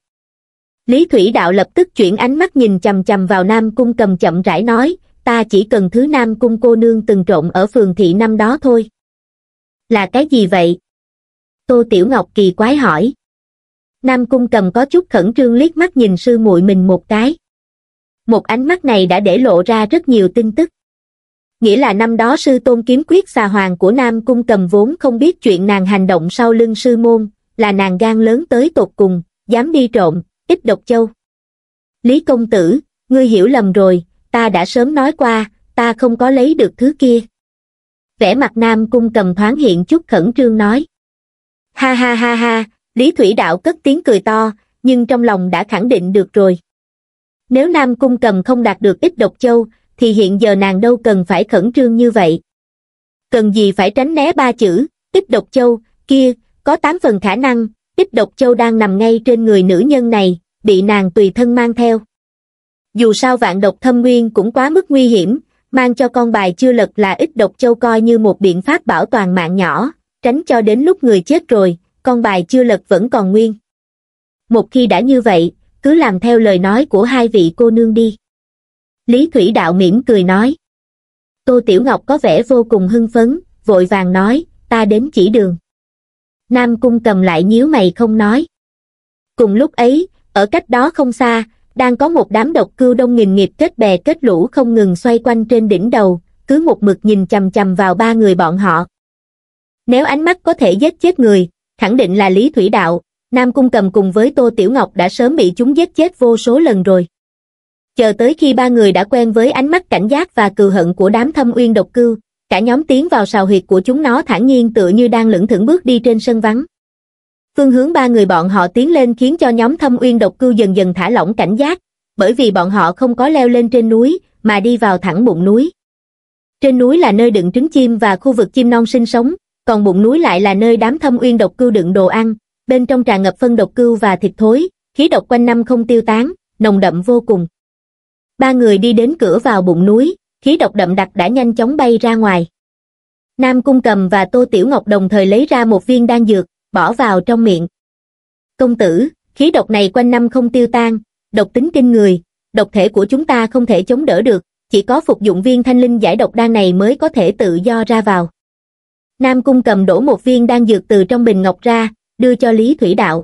Lý Thủy Đạo lập tức chuyển ánh mắt nhìn chằm chằm vào Nam Cung Cầm chậm rãi nói, ta chỉ cần thứ Nam Cung cô nương từng trộn ở phường thị năm đó thôi. Là cái gì vậy? Tô Tiểu Ngọc kỳ quái hỏi. Nam Cung Cầm có chút khẩn trương liếc mắt nhìn sư muội mình một cái. Một ánh mắt này đã để lộ ra rất nhiều tin tức. Nghĩa là năm đó sư tôn kiếm quyết xà hoàng của Nam Cung Cầm vốn không biết chuyện nàng hành động sau lưng sư môn, là nàng gan lớn tới tột cùng, dám đi trộm, ít độc châu. Lý công tử, ngươi hiểu lầm rồi, ta đã sớm nói qua, ta không có lấy được thứ kia. Vẻ mặt Nam Cung Cầm thoáng hiện chút khẩn trương nói. Ha ha ha ha, Lý Thủy Đạo cất tiếng cười to, nhưng trong lòng đã khẳng định được rồi. Nếu Nam Cung Cầm không đạt được ít độc châu, thì hiện giờ nàng đâu cần phải khẩn trương như vậy. Cần gì phải tránh né ba chữ, ít độc châu, kia, có tám phần khả năng, ít độc châu đang nằm ngay trên người nữ nhân này, bị nàng tùy thân mang theo. Dù sao vạn độc thâm nguyên cũng quá mức nguy hiểm, mang cho con bài chưa lật là ít độc châu coi như một biện pháp bảo toàn mạng nhỏ, tránh cho đến lúc người chết rồi, con bài chưa lật vẫn còn nguyên. Một khi đã như vậy, cứ làm theo lời nói của hai vị cô nương đi. Lý Thủy Đạo mỉm cười nói. Tô Tiểu Ngọc có vẻ vô cùng hưng phấn, vội vàng nói, ta đến chỉ đường. Nam Cung Cầm lại nhíu mày không nói. Cùng lúc ấy, ở cách đó không xa, đang có một đám độc cưu đông nghìn nghịt kết bè kết lũ không ngừng xoay quanh trên đỉnh đầu, cứ một mực nhìn chằm chằm vào ba người bọn họ. Nếu ánh mắt có thể giết chết người, khẳng định là Lý Thủy Đạo, Nam Cung Cầm cùng với Tô Tiểu Ngọc đã sớm bị chúng giết chết vô số lần rồi. Chờ tới khi ba người đã quen với ánh mắt cảnh giác và cừu hận của đám thâm uyên độc cưu, cả nhóm tiến vào sào huyệt của chúng nó thản nhiên tựa như đang lững thững bước đi trên sân vắng. Phương hướng ba người bọn họ tiến lên khiến cho nhóm thâm uyên độc cưu dần dần thả lỏng cảnh giác, bởi vì bọn họ không có leo lên trên núi, mà đi vào thẳng bụng núi. Trên núi là nơi đựng trứng chim và khu vực chim non sinh sống, còn bụng núi lại là nơi đám thâm uyên độc cưu đựng đồ ăn, bên trong tràn ngập phân độc cưu và thịt thối, khí độc quanh năm không tiêu tán, nồng đậm vô cùng. Ba người đi đến cửa vào bụng núi, khí độc đậm đặc đã nhanh chóng bay ra ngoài. Nam Cung Cầm và Tô Tiểu Ngọc đồng thời lấy ra một viên đan dược, bỏ vào trong miệng. Công tử, khí độc này quanh năm không tiêu tan, độc tính kinh người, độc thể của chúng ta không thể chống đỡ được, chỉ có phục dụng viên thanh linh giải độc đan này mới có thể tự do ra vào. Nam Cung Cầm đổ một viên đan dược từ trong bình ngọc ra, đưa cho Lý Thủy Đạo.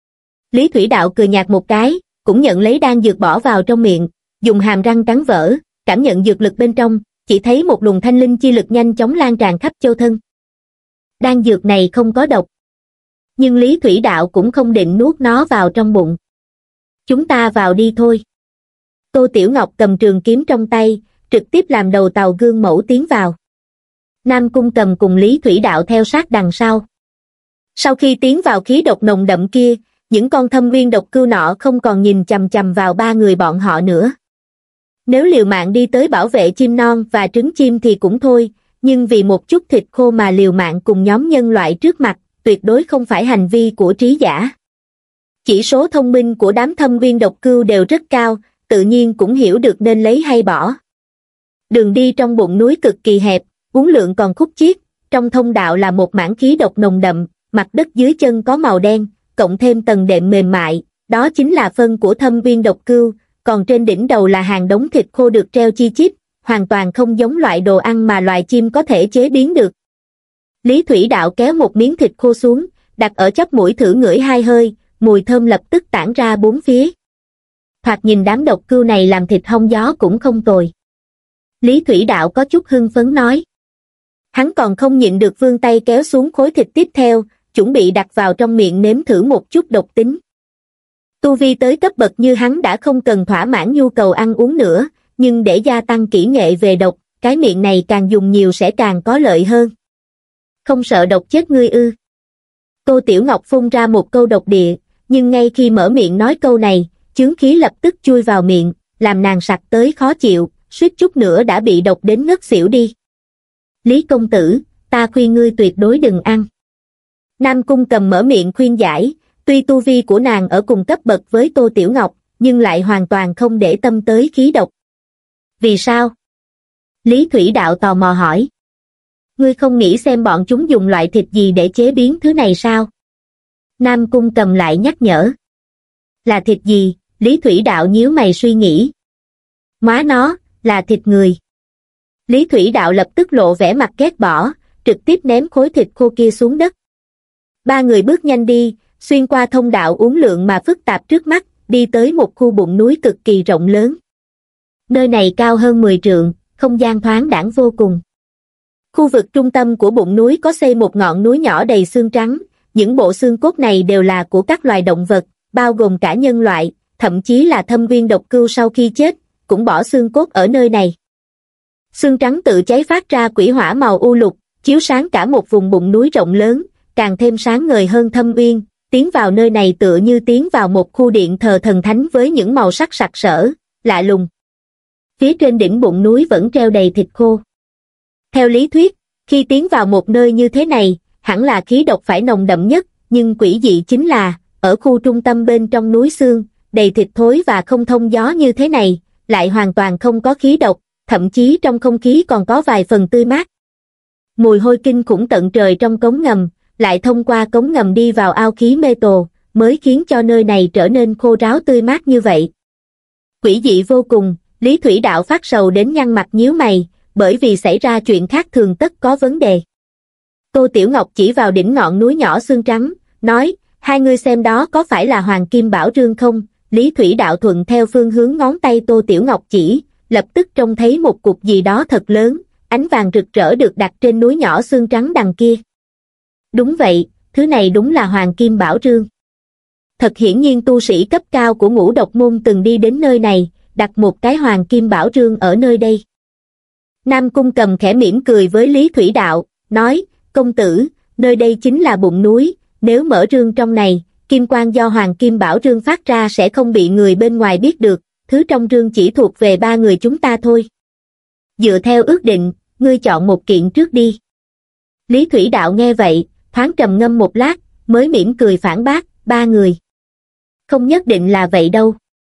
Lý Thủy Đạo cười nhạt một cái, cũng nhận lấy đan dược bỏ vào trong miệng, dùng hàm răng cắn vỡ, cảm nhận dược lực bên trong, chỉ thấy một luồng thanh linh chi lực nhanh chóng lan tràn khắp châu thân. Đan dược này không có độc, nhưng Lý Thủy Đạo cũng không định nuốt nó vào trong bụng. Chúng ta vào đi thôi. Tô Tiểu Ngọc cầm trường kiếm trong tay, trực tiếp làm đầu tàu gương mẫu tiến vào. Nam Cung Cầm cùng Lý Thủy Đạo theo sát đằng sau. Sau khi tiến vào khí độc nồng đậm kia, những con thâm uyên độc cưu nọ không còn nhìn chằm chằm vào ba người bọn họ nữa. Nếu liều mạng đi tới bảo vệ chim non và trứng chim thì cũng thôi, nhưng vì một chút thịt khô mà liều mạng cùng nhóm nhân loại trước mặt, tuyệt đối không phải hành vi của trí giả. Chỉ số thông minh của đám thâm uyên độc cưu đều rất cao, tự nhiên cũng hiểu được nên lấy hay bỏ. Đường đi trong bụng núi cực kỳ hẹp, uốn lượn còn khúc chiết, trong thông đạo là một mảng khí độc nồng đậm, mặt đất dưới chân có màu đen, cộng thêm tầng đệm mềm mại, đó chính là phân của thâm uyên độc cưu, còn trên đỉnh đầu là hàng đống thịt khô được treo chi chít, hoàn toàn không giống loại đồ ăn mà loài chim có thể chế biến được. Lý Thủy Đạo kéo một miếng thịt khô xuống, đặt ở chóp mũi thử ngửi hai hơi, mùi thơm lập tức tản ra bốn phía. Thoạt nhìn đám độc cưu này làm thịt hong gió cũng không tồi. Lý Thủy Đạo có chút hưng phấn nói. Hắn còn không nhịn được vươn tay kéo xuống khối thịt tiếp theo, chuẩn bị đặt vào trong miệng nếm thử một chút độc tính. Tu vi tới cấp bậc như hắn đã không cần thỏa mãn nhu cầu ăn uống nữa, nhưng để gia tăng kỹ nghệ về độc, cái miệng này càng dùng nhiều sẽ càng có lợi hơn. Không sợ độc chết ngươi ư? Tô Tiểu Ngọc phun ra một câu độc địa, nhưng ngay khi mở miệng nói câu này, chướng khí lập tức chui vào miệng, làm nàng sặc tới khó chịu, suýt chút nữa đã bị độc đến ngất xỉu đi. Lý công tử, ta khuyên ngươi tuyệt đối đừng ăn. Nam Cung Cầm mở miệng khuyên giải, tuy tu vi của nàng ở cùng cấp bậc với Tô Tiểu Ngọc, nhưng lại hoàn toàn không để tâm tới khí độc. Vì sao? Lý Thủy Đạo tò mò hỏi. Ngươi không nghĩ xem bọn chúng dùng loại thịt gì để chế biến thứ này sao? Nam Cung Cầm lại nhắc nhở. Là thịt gì? Lý Thủy Đạo nhíu mày suy nghĩ. Má nó, là thịt người. Lý Thủy Đạo lập tức lộ vẻ mặt ghét bỏ, trực tiếp ném khối thịt khô kia xuống đất. Ba người bước nhanh đi, xuyên qua thông đạo uốn lượn mà phức tạp trước mắt, đi tới một khu bụng núi cực kỳ rộng lớn. Nơi này cao hơn mười trượng, không gian thoáng đãng vô cùng. Khu vực trung tâm của bụng núi có xây một ngọn núi nhỏ đầy xương trắng, những bộ xương cốt này đều là của các loài động vật, bao gồm cả nhân loại, thậm chí là thâm uyên độc cưu sau khi chết, cũng bỏ xương cốt ở nơi này. Xương trắng tự cháy phát ra quỷ hỏa màu u lục, chiếu sáng cả một vùng bụng núi rộng lớn, càng thêm sáng ngời hơn thâm uyên, tiến vào nơi này tựa như tiến vào một khu điện thờ thần thánh với những màu sắc sặc sỡ, lạ lùng. Phía trên đỉnh bụng núi vẫn treo đầy thịt khô. Theo lý thuyết, Khi tiến vào một nơi như thế này, hẳn là khí độc phải nồng đậm nhất, nhưng quỷ dị chính là, ở khu trung tâm bên trong núi xương, đầy thịt thối và không thông gió như thế này, lại hoàn toàn không có khí độc, thậm chí trong không khí còn có vài phần tươi mát. Mùi hôi kinh khủng tận trời trong cống ngầm, lại thông qua cống ngầm đi vào ao khí mê tồ, mới khiến cho nơi này trở nên khô ráo tươi mát như vậy. Quỷ dị vô cùng, Lý Thủy Đạo phát sầu đến nhăn mặt nhíu mày, bởi vì xảy ra chuyện khác thường tất có vấn đề. Tô Tiểu Ngọc chỉ vào đỉnh ngọn núi nhỏ xương trắng, nói, hai ngươi xem đó có phải là Hoàng Kim Bảo Rương không? Lý Thủy Đạo thuận theo phương hướng ngón tay Tô Tiểu Ngọc chỉ, lập tức trông thấy một cục gì đó thật lớn, ánh vàng rực rỡ được đặt trên núi nhỏ xương trắng đằng kia. Đúng vậy, thứ này đúng là Hoàng Kim Bảo Rương. Thật hiển nhiên tu sĩ cấp cao của Ngũ Độc Môn từng đi đến nơi này, đặt một cái Hoàng Kim Bảo Rương ở nơi đây. Nam Cung Cầm khẽ mỉm cười với Lý Thủy Đạo, nói, công tử, nơi đây chính là bụng núi, nếu mở rương trong này, kim quang do Hoàng Kim Bảo Rương phát ra sẽ không bị người bên ngoài biết được, thứ trong rương chỉ thuộc về ba người chúng ta thôi. Dựa theo ước định, ngươi chọn một kiện trước đi. Lý Thủy Đạo nghe vậy, thoáng trầm ngâm một lát, mới mỉm cười phản bác, ba người. Không nhất định là vậy đâu.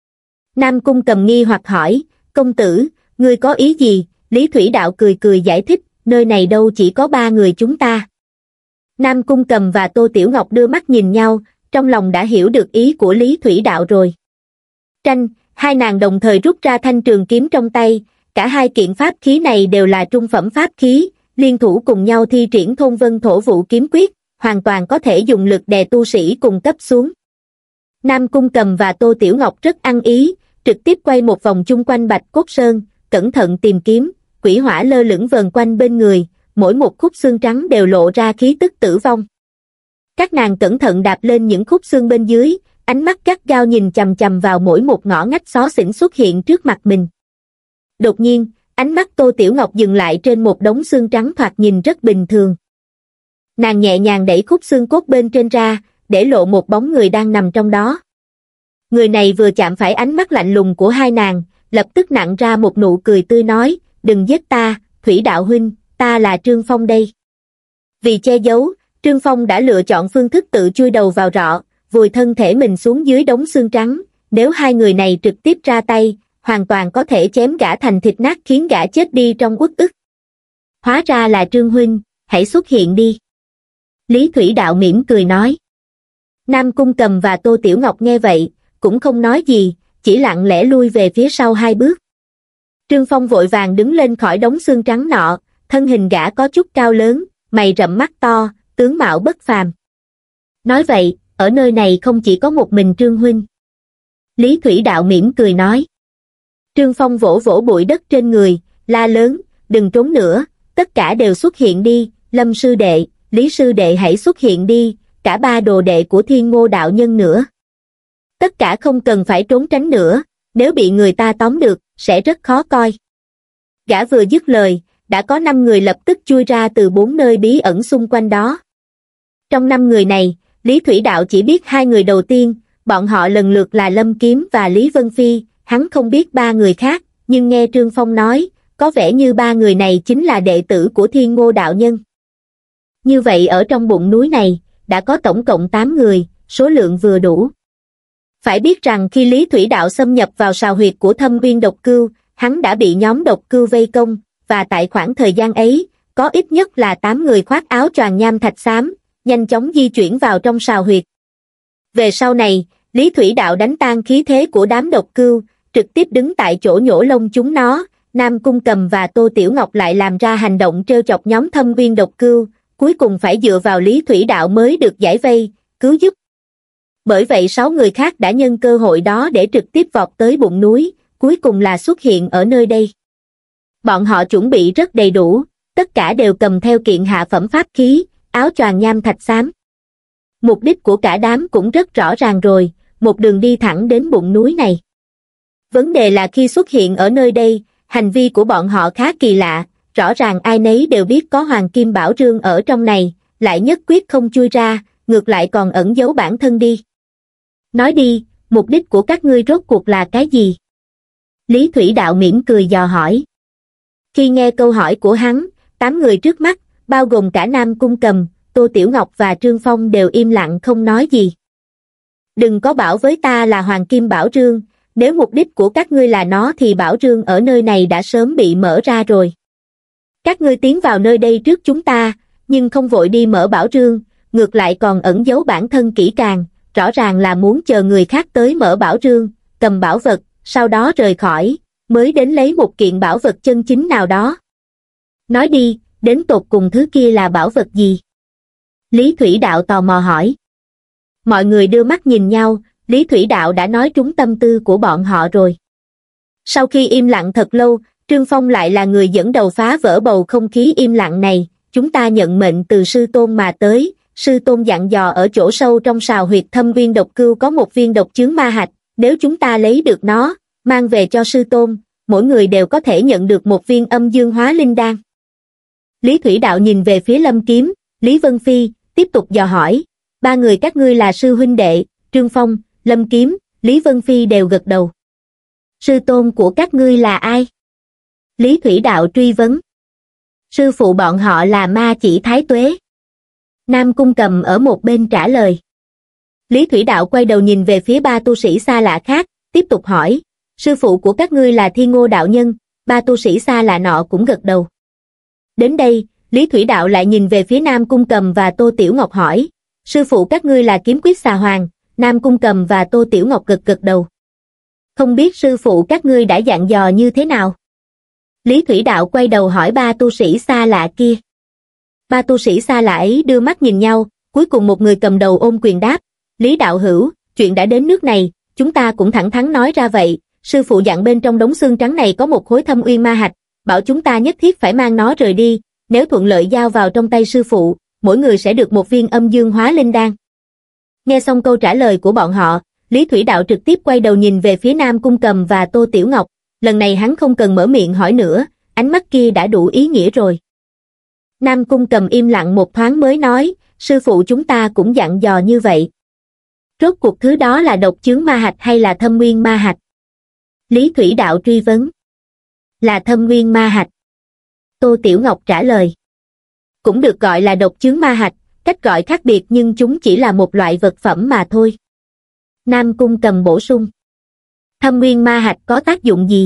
Nam Cung Cầm nghi hoặc hỏi, công tử, ngươi có ý gì? Lý Thủy Đạo cười cười giải thích, nơi này đâu chỉ có ba người chúng ta. Nam Cung Cầm và Tô Tiểu Ngọc đưa mắt nhìn nhau, trong lòng đã hiểu được ý của Lý Thủy Đạo rồi. Tranh, hai nàng đồng thời rút ra thanh trường kiếm trong tay, cả hai kiện pháp khí này đều là trung phẩm pháp khí, liên thủ cùng nhau thi triển Thôn Vân Thổ Vụ kiếm quyết, hoàn toàn có thể dùng lực đè tu sĩ cùng cấp xuống. Nam Cung Cầm và Tô Tiểu Ngọc rất ăn ý, trực tiếp quay một vòng chung quanh Bạch Cốt Sơn, cẩn thận tìm kiếm, quỷ hỏa lơ lửng vờn quanh bên người, mỗi một khúc xương trắng đều lộ ra khí tức tử vong. Các nàng cẩn thận đạp lên những khúc xương bên dưới, ánh mắt gắt gao nhìn chằm chằm vào mỗi một ngõ ngách xó xỉnh xuất hiện trước mặt mình. Đột nhiên, ánh mắt Tô Tiểu Ngọc dừng lại trên một đống xương trắng thoạt nhìn rất bình thường. Nàng nhẹ nhàng đẩy khúc xương cốt bên trên ra, để lộ một bóng người đang nằm trong đó. Người này vừa chạm phải ánh mắt lạnh lùng của hai nàng, lập tức nặn ra một nụ cười tươi nói, đừng giết ta, Thủy Đạo huynh, ta là Trương Phong đây. Vì che giấu, Trương Phong đã lựa chọn phương thức tự chui đầu vào rọ, vùi thân thể mình xuống dưới đống xương trắng, nếu hai người này trực tiếp ra tay, hoàn toàn có thể chém gã thành thịt nát khiến gã chết đi trong uất ức. Hóa ra là Trương huynh, hãy xuất hiện đi. Lý Thủy Đạo mỉm cười nói. Nam Cung Cầm và Tô Tiểu Ngọc nghe vậy, cũng không nói gì, chỉ lặng lẽ lui về phía sau hai bước. Trương Phong vội vàng đứng lên khỏi đống xương trắng nọ, thân hình gã có chút cao lớn, mày rậm mắt to, tướng mạo bất phàm. Nói vậy, ở nơi này không chỉ có một mình Trương huynh. Lý Thủy Đạo mỉm cười nói. Trương Phong vỗ vỗ bụi đất trên người, la lớn, đừng trốn nữa, tất cả đều xuất hiện đi, Lâm sư đệ, Lý sư đệ hãy xuất hiện đi, cả ba đồ đệ của Thiên Ngô đạo nhân nữa. Tất cả không cần phải trốn tránh nữa, nếu bị người ta tóm được, sẽ rất khó coi. Gã vừa dứt lời, đã có năm người lập tức chui ra từ bốn nơi bí ẩn xung quanh đó. Trong năm người này, Lý Thủy Đạo chỉ biết hai người đầu tiên, bọn họ lần lượt là Lâm Kiếm và Lý Vân Phi, hắn không biết ba người khác, nhưng nghe Trương Phong nói, có vẻ như ba người này chính là đệ tử của Thiên Ngô đạo nhân. Như vậy ở trong bụng núi này, đã có tổng cộng tám người, số lượng vừa đủ. Phải biết rằng khi Lý Thủy Đạo xâm nhập vào sào huyệt của Thâm Uyên Độc Cưu, hắn đã bị nhóm độc cưu vây công, và tại khoảng thời gian ấy, có ít nhất là tám người khoác áo choàng nham thạch xám, nhanh chóng di chuyển vào trong sào huyệt. Về sau này, Lý Thủy Đạo đánh tan khí thế của đám độc cưu, trực tiếp đứng tại chỗ nhổ lông chúng nó, Nam Cung Cầm và Tô Tiểu Ngọc lại làm ra hành động trêu chọc nhóm Thâm Uyên Độc Cưu, cuối cùng phải dựa vào Lý Thủy Đạo mới được giải vây, cứu giúp. Bởi vậy sáu người khác đã nhân cơ hội đó để trực tiếp vọt tới bụng núi, cuối cùng là xuất hiện ở nơi đây. Bọn họ chuẩn bị rất đầy đủ, tất cả đều cầm theo kiện hạ phẩm pháp khí, áo choàng nham thạch xám. Mục đích của cả đám cũng rất rõ ràng rồi, một đường đi thẳng đến bụng núi này. Vấn đề là khi xuất hiện ở nơi đây, hành vi của bọn họ khá kỳ lạ, rõ ràng ai nấy đều biết có Hoàng Kim Bảo Rương ở trong này, lại nhất quyết không chui ra, ngược lại còn ẩn giấu bản thân đi. Nói đi, mục đích của các ngươi rốt cuộc là cái gì? Lý Thủy Đạo mỉm cười dò hỏi. Khi nghe câu hỏi của hắn, tám người trước mắt, bao gồm cả Nam Cung Cầm, Tô Tiểu Ngọc và Trương Phong đều im lặng không nói gì. Đừng có bảo với ta là Hoàng Kim Bảo Rương, nếu mục đích của các ngươi là nó thì Bảo Rương ở nơi này đã sớm bị mở ra rồi. Các ngươi tiến vào nơi đây trước chúng ta, nhưng không vội đi mở Bảo Rương, ngược lại còn ẩn giấu bản thân kỹ càng, rõ ràng là muốn chờ người khác tới mở Bảo Rương, cầm bảo vật, sau đó rời khỏi, mới đến lấy một kiện bảo vật chân chính nào đó. Nói đi, đến tột cùng thứ kia là bảo vật gì? Lý Thủy Đạo tò mò hỏi. Mọi người đưa mắt nhìn nhau, Lý Thủy Đạo đã nói trúng tâm tư của bọn họ rồi. Sau khi im lặng thật lâu, Trương Phong lại là người dẫn đầu phá vỡ bầu không khí im lặng này. Chúng ta nhận mệnh từ sư tôn mà tới, sư tôn dặn dò ở chỗ sâu trong sào huyệt Thâm Uyên Độc Cưu có một viên độc chướng ma hạch, nếu chúng ta lấy được nó, mang về cho sư tôn, mỗi người đều có thể nhận được một viên âm dương hóa linh đan. Lý Thủy Đạo nhìn về phía Lâm Kiếm, Lý Vân Phi, tiếp tục dò hỏi, ba người các ngươi là sư huynh đệ, Trương Phong, Lâm Kiếm, Lý Vân Phi đều gật đầu. Sư tôn của các ngươi là ai? Lý Thủy Đạo truy vấn. Sư phụ bọn họ là Ma Chỉ Thái Tuế. Nam Cung Cầm ở một bên trả lời. Lý Thủy Đạo quay đầu nhìn về phía ba tu sĩ xa lạ khác, tiếp tục hỏi, sư phụ của các ngươi là Thiên Ngô đạo nhân, ba tu sĩ xa lạ nọ cũng gật đầu. Đến đây, Lý Thủy Đạo lại nhìn về phía Nam Cung Cầm và Tô Tiểu Ngọc hỏi, sư phụ các ngươi là Kiếm Quyết Xà Hoàng, Nam Cung Cầm và Tô Tiểu Ngọc gật gật đầu. Không biết sư phụ các ngươi đã dặn dò như thế nào? Lý Thủy Đạo quay đầu hỏi ba tu sĩ xa lạ kia. Ba tu sĩ xa lạ ấy đưa mắt nhìn nhau, cuối cùng một người cầm đầu ôm quyền đáp, Lý đạo hữu, chuyện đã đến nước này, chúng ta cũng thẳng thắn nói ra vậy, sư phụ dặn bên trong đống xương trắng này có một khối Thâm Uyên ma hạch, bảo chúng ta nhất thiết phải mang nó rời đi, nếu thuận lợi giao vào trong tay sư phụ, mỗi người sẽ được một viên âm dương hóa linh đan. Nghe xong câu trả lời của bọn họ, Lý Thủy Đạo trực tiếp quay đầu nhìn về phía Nam Cung Cầm và Tô Tiểu Ngọc, lần này hắn không cần mở miệng hỏi nữa, ánh mắt kia đã đủ ý nghĩa rồi. Nam Cung Cầm im lặng một thoáng mới nói, sư phụ chúng ta cũng dặn dò như vậy. Rốt cuộc thứ đó là độc chướng ma hạch hay là thâm nguyên ma hạch? Lý Thủy Đạo truy vấn. Là thâm nguyên ma hạch. Tô Tiểu Ngọc trả lời. Cũng được gọi là độc chướng ma hạch, cách gọi khác biệt nhưng chúng chỉ là một loại vật phẩm mà thôi. Nam Cung Cầm bổ sung. Thâm nguyên ma hạch có tác dụng gì?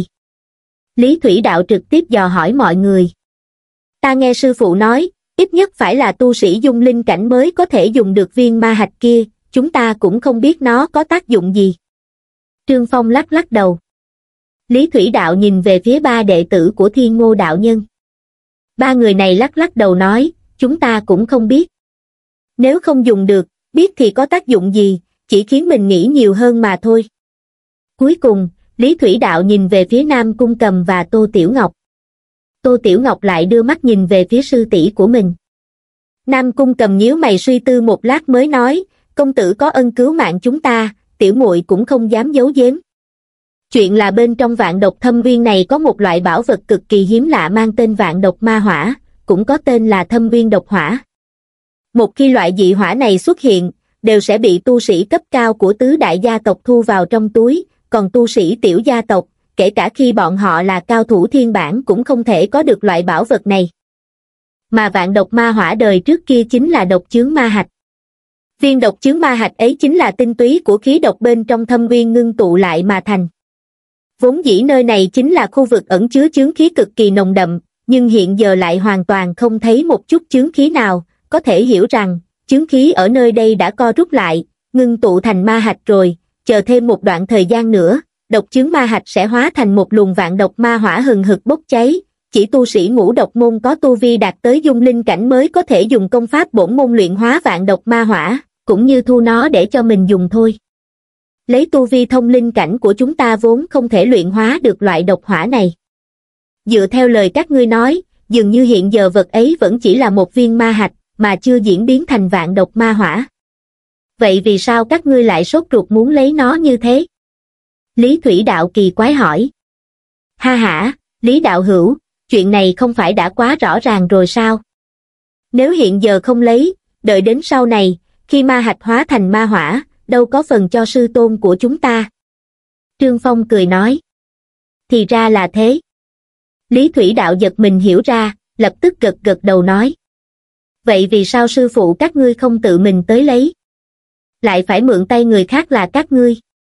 Lý Thủy Đạo trực tiếp dò hỏi mọi người. Ta nghe sư phụ nói, ít nhất phải là tu sĩ dung linh cảnh mới có thể dùng được viên ma hạch kia, chúng ta cũng không biết nó có tác dụng gì. Trương Phong lắc lắc đầu. Lý Thủy Đạo nhìn về phía ba đệ tử của Thiên Ngô đạo nhân. Ba người này lắc lắc đầu nói, chúng ta cũng không biết. Nếu không dùng được, biết thì có tác dụng gì, chỉ khiến mình nghĩ nhiều hơn mà thôi. Cuối cùng, Lý Thủy Đạo nhìn về phía Nam Cung Cầm và Tô Tiểu Ngọc. Tô Tiểu Ngọc lại đưa mắt nhìn về phía sư tỷ của mình. Nam Cung Cầm nhíu mày suy tư một lát mới nói, công tử có ân cứu mạng chúng ta, tiểu muội cũng không dám giấu giếm. Chuyện là bên trong vạn độc thâm viên này có một loại bảo vật cực kỳ hiếm lạ mang tên vạn độc ma hỏa, cũng có tên là thâm viên độc hỏa. Một khi loại dị hỏa này xuất hiện, đều sẽ bị tu sĩ cấp cao của tứ đại gia tộc thu vào trong túi, còn tu sĩ tiểu gia tộc, kể cả khi bọn họ là cao thủ thiên bản cũng không thể có được loại bảo vật này. Mà vạn độc ma hỏa đời trước kia chính là độc chướng ma hạch. Viên độc chướng ma hạch ấy chính là tinh túy của khí độc bên trong thâm uyên ngưng tụ lại mà thành. Vốn dĩ nơi này chính là khu vực ẩn chứa chướng khí cực kỳ nồng đậm, nhưng hiện giờ lại hoàn toàn không thấy một chút chướng khí nào, có thể hiểu rằng, chướng khí ở nơi đây đã co rút lại, ngưng tụ thành ma hạch rồi, chờ thêm một đoạn thời gian nữa, độc chướng ma hạch sẽ hóa thành một luồng vạn độc ma hỏa hừng hực bốc cháy, chỉ tu sĩ ngũ độc môn có tu vi đạt tới dung linh cảnh mới có thể dùng công pháp bổn môn luyện hóa vạn độc ma hỏa, cũng như thu nó để cho mình dùng thôi. Lấy tu vi thông linh cảnh của chúng ta vốn không thể luyện hóa được loại độc hỏa này. Dựa theo lời các ngươi nói, dường như hiện giờ vật ấy vẫn chỉ là một viên ma hạch, mà chưa diễn biến thành vạn độc ma hỏa. Vậy vì sao các ngươi lại sốt ruột muốn lấy nó như thế? Lý Thủy Đạo kỳ quái hỏi. Ha hả, Lý Đạo hữu, chuyện này không phải đã quá rõ ràng rồi sao? Nếu hiện giờ không lấy, đợi đến sau này, khi ma hạch hóa thành ma hỏa, đâu có phần cho sư tôn của chúng ta. Trương Phong cười nói. Thì ra là thế. Lý Thủy Đạo giật mình hiểu ra, lập tức gật gật đầu nói. Vậy vì sao sư phụ các ngươi không tự mình tới lấy? Lại phải mượn tay người khác là các ngươi?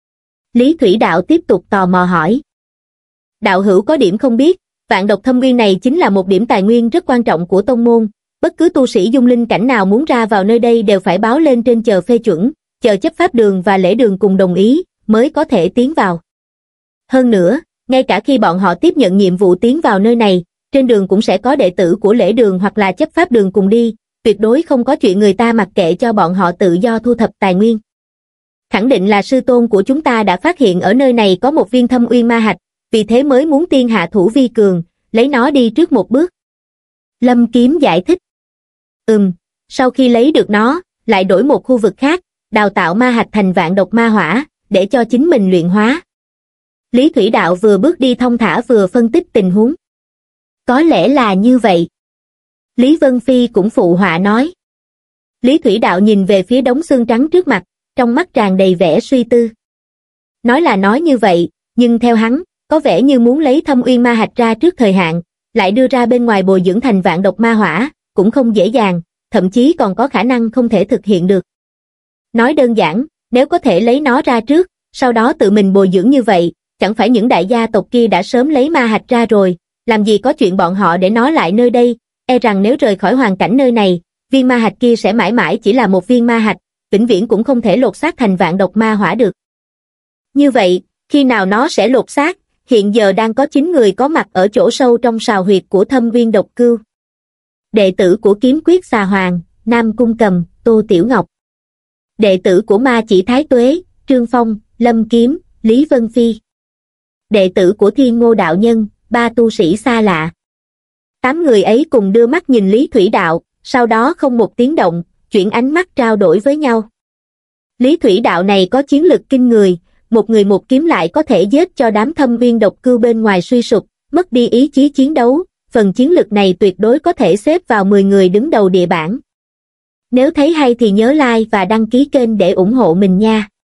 Lý Thủy Đạo tiếp tục tò mò hỏi. Đạo hữu có điểm không biết, vạn độc thâm nguyên này chính là một điểm tài nguyên rất quan trọng của tông môn, bất cứ tu sĩ dung linh cảnh nào muốn ra vào nơi đây đều phải báo lên trên chờ phê chuẩn, chờ chấp pháp đường và lễ đường cùng đồng ý, mới có thể tiến vào. Hơn nữa, ngay cả khi bọn họ tiếp nhận nhiệm vụ tiến vào nơi này, trên đường cũng sẽ có đệ tử của lễ đường hoặc là chấp pháp đường cùng đi, tuyệt đối không có chuyện người ta mặc kệ cho bọn họ tự do thu thập tài nguyên. Khẳng định là sư tôn của chúng ta đã phát hiện ở nơi này có một viên thâm uyên ma hạch, vì thế mới muốn tiên hạ thủ vi cường, lấy nó đi trước một bước. Lâm Kiếm giải thích. Ừm, sau khi lấy được nó, lại đổi một khu vực khác, đào tạo ma hạch thành vạn độc ma hỏa, để cho chính mình luyện hóa. Lý Thủy Đạo vừa bước đi thong thả vừa phân tích tình huống. Có lẽ là như vậy. Lý Vân Phi cũng phụ họa nói. Lý Thủy Đạo nhìn về phía đống xương trắng trước mặt, trong mắt tràn đầy vẻ suy tư. Nói là nói như vậy, nhưng theo hắn, có vẻ như muốn lấy thâm uyên ma hạch ra trước thời hạn, lại đưa ra bên ngoài bồi dưỡng thành vạn độc ma hỏa, cũng không dễ dàng, thậm chí còn có khả năng không thể thực hiện được. Nói đơn giản, nếu có thể lấy nó ra trước, sau đó tự mình bồi dưỡng như vậy, chẳng phải những đại gia tộc kia đã sớm lấy ma hạch ra rồi, làm gì có chuyện bọn họ để nó lại nơi đây, e rằng nếu rời khỏi hoàn cảnh nơi này, viên ma hạch kia sẽ mãi mãi chỉ là một viên ma hạch, vĩnh viễn cũng không thể lột xác thành vạn độc ma hỏa được. Như vậy, khi nào nó sẽ lột xác, hiện giờ đang có chín người có mặt ở chỗ sâu trong sào huyệt của Thâm Viên Độc Cưu. Đệ tử của Kiếm Quyết Xà Hoàng, Nam Cung Cầm, Tô Tiểu Ngọc. Đệ tử của Ma Chỉ Thái Tuế, Trương Phong, Lâm Kiếm, Lý Vân Phi. Đệ tử của Thiên Ngô Đạo Nhân, ba tu sĩ xa lạ. Tám người ấy cùng đưa mắt nhìn Lý Thủy Đạo, sau đó không một tiếng động, chuyển ánh mắt trao đổi với nhau. Lý Thủy Đạo này có chiến lực kinh người, một người một kiếm lại có thể giết cho đám Thâm Viên Độc Cưu bên ngoài suy sụp, mất đi ý chí chiến đấu, phần chiến lực này tuyệt đối có thể xếp vào mười người đứng đầu địa bảng. Nếu thấy hay thì nhớ like và đăng ký kênh để ủng hộ mình nha.